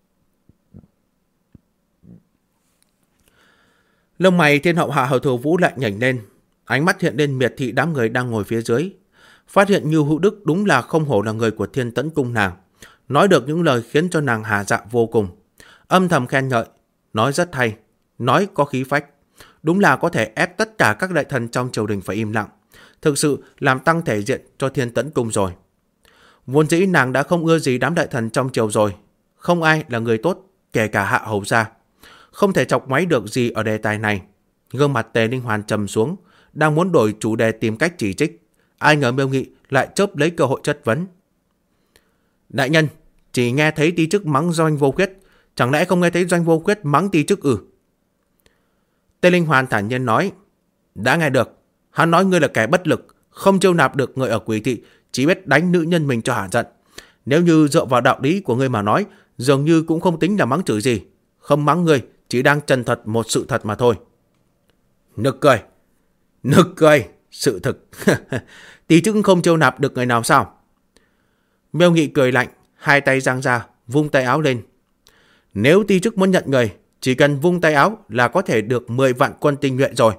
Lông mày Thiên Hậu Hạ Hầu Thừa Vũ lại nhảy lên, ánh mắt hiện lên miệt thị đám người đang ngồi phía dưới. Phát hiện Ngưu Hữu Đức đúng là không hổ là người của Thiên Tẫn Cung nàng, nói được những lời khiến cho nàng hà dạ vô cùng. Âm thầm khen ngợi, nói rất hay, nói có khí phách, đúng là có thể ép tất cả các đại thần trong triều đình phải im lặng, thực sự làm tăng thể diện cho Thiên Tẫn Cung rồi. Vốn dĩ nàng đã không ưa gì đám đại thần trong triều rồi, không ai là người tốt, kể cả Hạ Hầu gia. Không thể chọc ngoáy được gì ở đề tài này. Gương mặt Tề Linh Hoàn trầm xuống, đang muốn đổi chủ đề tìm cách chỉ trích, ai ngờ Miêu Nghị lại chớp lấy cơ hội chất vấn. Đại nhân, chỉ nghe thấy Ti Chức mắng Doanh Vô Khuyết, chẳng lẽ không nghe thấy Doanh Vô Khuyết mắng Ti Chức ư? Tề Linh Hoàn thản nhiên nói, đã nghe được, hắn nói ngươi là kẻ bất lực, không chiêu nạp được người ở Quỷ thị, chỉ biết đánh nữ nhân mình cho hả giận. Nếu như dựa vào đạo lý của ngươi mà nói, dường như cũng không tính là mắng chửi gì. Không mắng ngươi, chỉ đang chân thật một sự thật mà thôi. Nực cười, sự thực. Tí chứ không chiêu nạp được người nào sao? Miêu Nghị cười lạnh, hai tay giang ra, vung tay áo lên. Nếu Ti Chức muốn nhận người, chỉ cần vung tay áo là có thể được 10 vạn quân tinh nhuệ rồi.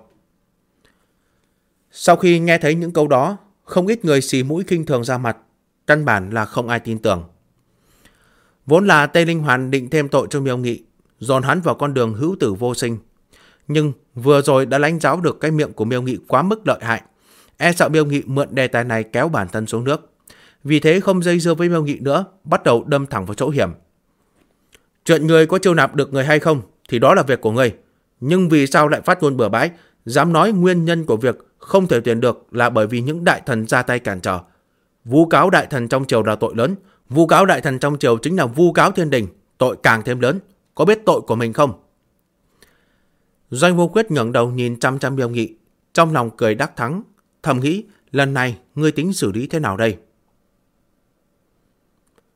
Sau khi nghe thấy những câu đó, không ít người xì mũi khinh thường ra mặt, căn bản là không ai tin tưởng. Vốn là Tây Linh Hoàn định thêm tội cho Miêu Nghị, dồn hắn vào con đường hữu tử vô sinh. Nhưng vừa rồi đã lãnh giáo được cái miệng của Miêu Nghị quá mức lợi hại, e sợ Miêu Nghị mượn đề tài này kéo bản thân xuống nước. Vì thế không dây dưa với Miêu Nghị nữa, bắt đầu đâm thẳng vào chỗ hiểm. Chuyện người có chiêu nạp được người hay không thì đó là việc của người, nhưng vì sao lại phát ngôn bừa bãi, dám nói nguyên nhân của việc không thể tuyển được là bởi vì những đại thần ra tay cản trở. Vu cáo đại thần trong triều là tội lớn, vu cáo đại thần trong triều chính là vu cáo thiên đình, tội càng thêm lớn. Có biết tội của mình không? Doanh Vô Khuyết ngẩng đầu nhìn chăm chăm Miêu Nghị, trong lòng cười đắc thắng, thầm nghĩ lần này ngươi tính xử lý thế nào đây?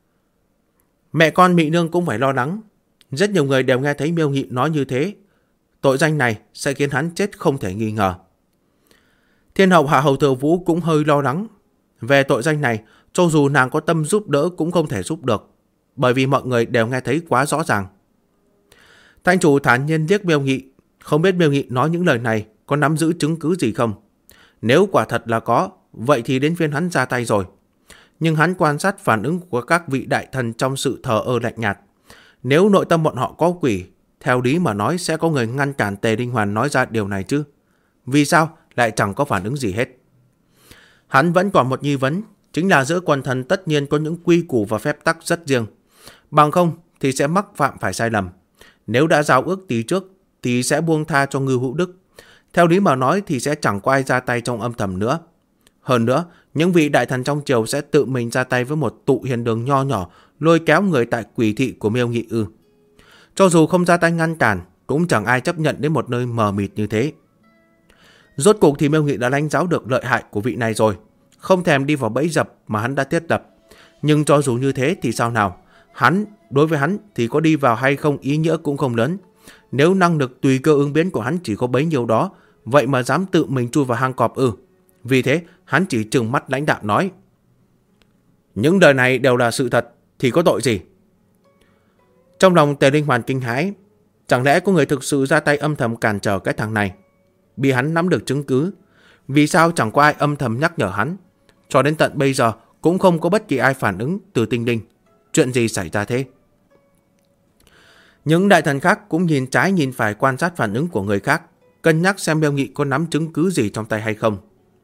Mẹ con Mị Nương cũng phải lo lắng. Rất nhiều người đều nghe thấy Miêu Nghị nói như thế, tội danh này sẽ khiến hắn chết không thể nghi ngờ. Thiên hậu Hạ Hầu Thừa Vũ cũng hơi lo lắng. Về tội danh này, cho dù nàng có tâm giúp đỡ cũng không thể giúp được, bởi vì mọi người đều nghe thấy quá rõ ràng. Thanh chủ thản nhiên liếc Miêu Nghị, không biết Miêu Nghị nói những lời này có nắm giữ chứng cứ gì không. Nếu quả thật là có, vậy thì đến phiên hắn ra tay rồi. Nhưng hắn quan sát phản ứng của các vị đại thần trong sự thờ ơ lạnh nhạt. Nếu nội tâm bọn họ có quỷ, theo lý mà nói sẽ có người ngăn cản Tề Linh Hoàn nói ra điều này chứ. Vì sao lại chẳng có phản ứng gì hết? Hắn vẫn còn một nghi vấn, chính là giữa quần thần tất nhiên có những quy củ và phép tắc rất riêng. Bằng không thì sẽ mắc phạm phải sai lầm. Nếu đã giao ước tí trước thì sẽ buông tha cho Ngưu Hữu Đức. Theo lý mà nói thì sẽ chẳng có ai ra tay trong âm thầm nữa. Hơn nữa, những vị đại thần trong triều sẽ tự mình ra tay với một tụ hiền đường nho nhỏ, lôi kéo người tại quỷ thị của Miêu Nghị ư? Cho dù không ra tay ngăn cản, cũng chẳng ai chấp nhận đến một nơi mờ mịt như thế. Rốt cuộc thì Miêu Nghị đã đánh giáo được lợi hại của vị này rồi, không thèm đi vào bẫy dập mà hắn đã thiết lập. Nhưng cho dù như thế thì sao nào? Đối với hắn thì có đi vào hay không ý nghĩa cũng không lớn. Nếu năng lực tùy cơ ứng biến của hắn chỉ có bấy nhiêu đó, vậy mà dám tự mình chui vào hang cọp ư? Vì thế, hắn chỉ trừng mắt lãnh đạm nói: những lời này đều là sự thật, thì có tội gì? Trong lòng Tề Linh Hoàn kinh hãi, chẳng lẽ có người thực sự ra tay âm thầm cản trở cái thằng này? Bị hắn nắm được chứng cứ, vì sao chẳng có ai âm thầm nhắc nhở hắn? Cho đến tận bây giờ cũng không có bất kỳ ai phản ứng từ tinh linh. Chuyện gì xảy ra thế? Những đại thần khác cũng nhìn trái nhìn phải quan sát phản ứng của người khác, cân nhắc xem Miêu Nghị có nắm chứng cứ gì trong tay hay không.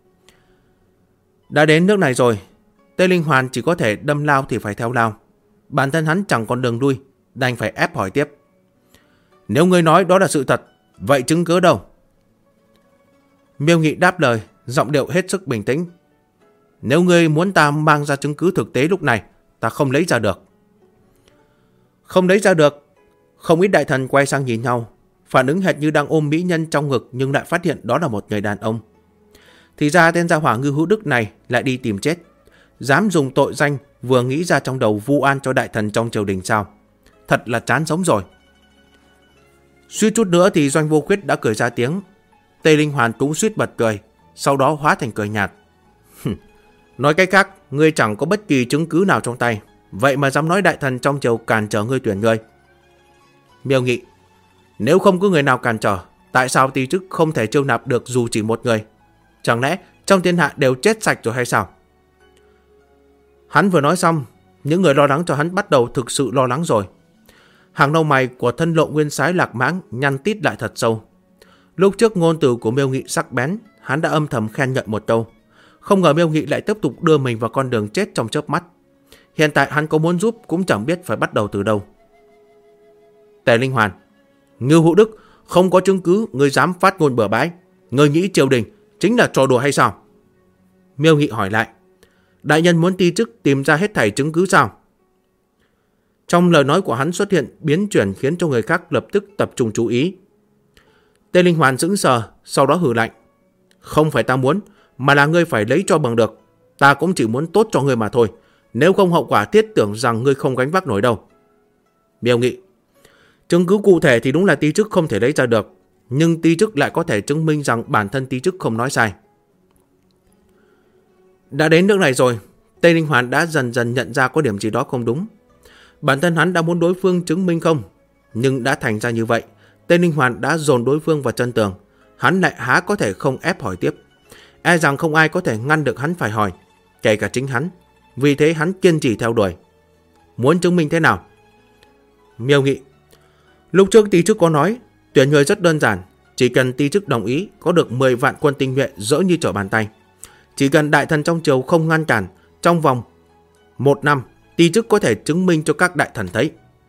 Đã đến nước này rồi, Tề Linh Hoàn chỉ có thể đâm lao thì phải theo lao. Bản thân hắn chẳng còn đường lui, đành phải ép hỏi tiếp: nếu ngươi nói đó là sự thật, vậy chứng cứ đâu? Miêu Nghị đáp lời, giọng điệu hết sức bình tĩnh: nếu ngươi muốn ta mang ra chứng cứ thực tế lúc này, ta không lấy ra được. Không lấy ra được? Không ít đại thần quay sang nhìn nhau, phản ứng hệt như đang ôm mỹ nhân trong ngực nhưng lại phát hiện đó là một người đàn ông. Thì ra tên gia hỏa Ngưu Hữu Đức này lại đi tìm chết, dám dùng tội danh vừa nghĩ ra trong đầu vu oan cho đại thần trong triều đình sao? Thật là chán sống rồi. Suýt chút nữa thì Doanh Vô Khuyết đã cười ra tiếng. Tề Linh Hoàn cũng suýt bật cười, sau đó hóa thành cười nhạt. Nói cách khác, ngươi chẳng có bất kỳ chứng cứ nào trong tay, vậy mà dám nói đại thần trong triều cản trở ngươi tuyển ngươi. Miêu Nghị: nếu không có người nào cản trở, tại sao ty chức không thể chiêu nạp được dù chỉ một người? Chẳng lẽ trong thiên hạ đều chết sạch rồi hay sao? Hắn vừa nói xong, những người lo lắng cho hắn bắt đầu thực sự lo lắng rồi. Hàng lông mày của thân lộ nguyên sái Lạc Mãng nhăn tít lại thật sâu. Lúc trước ngôn từ của Miêu Nghị sắc bén, hắn đã âm thầm khen ngợi một câu. Không ngờ Miêu Nghị lại tiếp tục đưa mình vào con đường chết trong chớp mắt. Hiện tại hắn có muốn giúp cũng chẳng biết phải bắt đầu từ đâu. Tề Linh Hoàn: Ngưu Hữu Đức, không có chứng cứ ngươi dám phát ngôn bừa bãi, ngươi nghĩ triều đình chính là trò đùa hay sao? Miêu Nghị hỏi lại: đại nhân muốn ty chức tìm ra hết thảy chứng cứ sao? Trong lời nói của hắn xuất hiện biến chuyển khiến cho người khác lập tức tập trung chú ý. Tề Linh Hoàn sững sờ, sau đó hừ lạnh: không phải ta muốn, mà là ngươi phải lấy cho bằng được. Ta cũng chỉ muốn tốt cho ngươi mà thôi, nếu không hậu quả thiết tưởng rằng ngươi không gánh vác nổi đâu. Miêu Nghị: chứng cứ cụ thể thì đúng là ty chức không thể lấy ra được, nhưng ty chức lại có thể chứng minh rằng bản thân ty chức không nói sai. Đã đến nước này rồi, Tề Linh Hoàn đã dần dần nhận ra có điểm gì đó không đúng. Bản thân hắn đã muốn đối phương chứng minh không, nhưng đã thành ra như vậy, Tề Linh Hoàn đã dồn đối phương vào chân tường. Hắn lại há có thể không ép hỏi tiếp. E rằng không ai có thể ngăn được hắn phải hỏi, kể cả chính hắn. Vì thế hắn kiên trì theo đuổi. Muốn chứng minh thế nào? Miêu Nghị: lúc trước ty chức có nói, tuyển người rất đơn giản, chỉ cần ty chức đồng ý có được 10 vạn quân tinh nhuệ dễ như trở bàn tay. Chỉ cần đại thần trong triều không ngăn cản, trong vòng 1 năm, ty chức có thể chứng minh cho các đại thần thấy.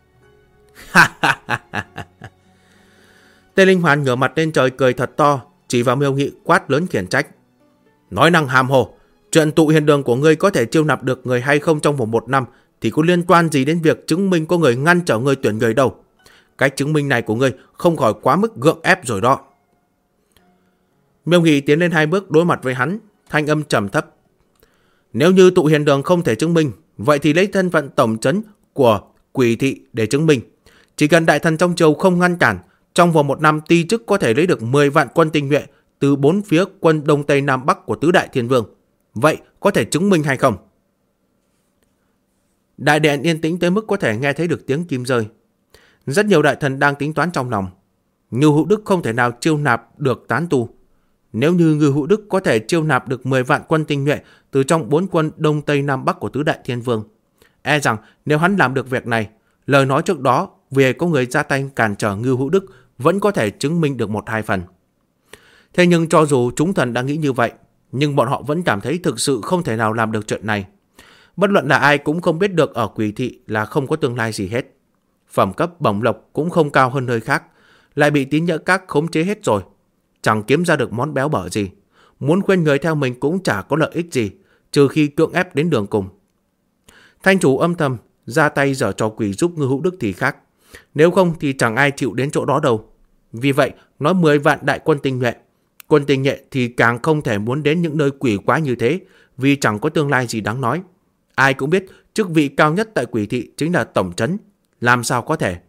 Tề Linh Hoàn ngửa mặt lên trời cười thật to, chỉ vào Miêu Nghị quát lớn khiển trách: nói năng hàm hồ, chuyện tụ hiền đường của ngươi có thể chiêu nạp được người hay không trong vòng 1 năm thì có liên quan gì đến việc chứng minh có người ngăn trở ngươi tuyển người đâu. Cái chứng minh này của ngươi không khỏi quá mức gượng ép rồi đó. Miêu Nghị tiến lên 2 bước đối mặt với hắn, thanh âm trầm thấp: nếu như tụ hiền đường không thể chứng minh, vậy thì lấy thân phận tổng trấn của quỷ thị để chứng minh. Chỉ cần đại thần trong triều không ngăn cản, Trong vòng 1 năm, Ti Chức có thể lấy được 10 vạn quân tinh nhuệ từ 4 phía quân Đông Tây Nam Bắc của tứ đại thiên vương. Vậy có thể chứng minh hay không? Đại điện yên tĩnh tới mức có thể nghe thấy được tiếng kim rơi. Rất nhiều đại thần đang tính toán trong lòng. Ngưu Hữu Đức không thể nào chiêu nạp được tán tu. Nếu như Ngưu Hữu Đức có thể chiêu nạp được 10 vạn quân tinh nhuệ từ trong 4 quân Đông Tây Nam Bắc của tứ đại thiên vương, e rằng nếu hắn làm được việc này, lời nói trước đó về có người ra tay cản trở Ngưu Hữu Đức vẫn có thể chứng minh được 1-2 phần. Thế nhưng cho dù chúng thần đã nghĩ như vậy, nhưng bọn họ vẫn cảm thấy thực sự không thể nào làm được chuyện này. Bất luận là ai cũng không biết được ở Quỷ Thị là không có tương lai gì hết. Phẩm cấp bổng lộc cũng không cao hơn nơi khác, lại bị Tín Nhỡ Các khống chế hết rồi. Chẳng kiếm ra được món béo bở gì. Muốn khuyên người theo mình cũng chả có lợi ích gì, trừ khi cưỡng ép đến đường cùng. Thanh chủ âm thầm ra tay giở trò quỷ giúp Ngưu Hữu Đức thì khác. Nếu không thì chẳng ai chịu đến chỗ đó đâu. Vì vậy, nói 10 vạn đại quân tinh nhuệ. Quân tinh nhuệ thì càng không thể muốn đến những nơi quỷ quái như thế, vì chẳng có tương lai gì đáng nói. Ai cũng biết chức vị cao nhất tại Quỷ Thị chính là tổng trấn. Làm sao có thể?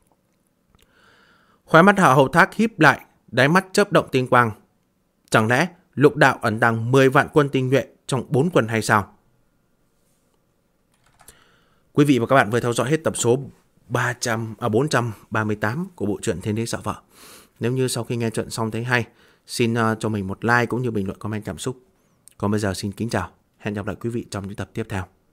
Khóe mắt Hạ Hầu Thác híp lại, đáy mắt chớp động tinh quang. Chẳng lẽ Lục Đạo ẩn đằng 10 vạn quân tinh nhuệ trong 4 quân hay sao? Quý vị và các bạn vừa theo dõi hết tập số 438 của bộ truyện Thiên Đế Sợ Vợ. Nếu như sau khi nghe chuyện xong thấy hay, xin cho mình một like cũng như bình luận comment cảm xúc. Còn bây giờ xin kính chào. Hẹn gặp lại quý vị trong những tập tiếp theo.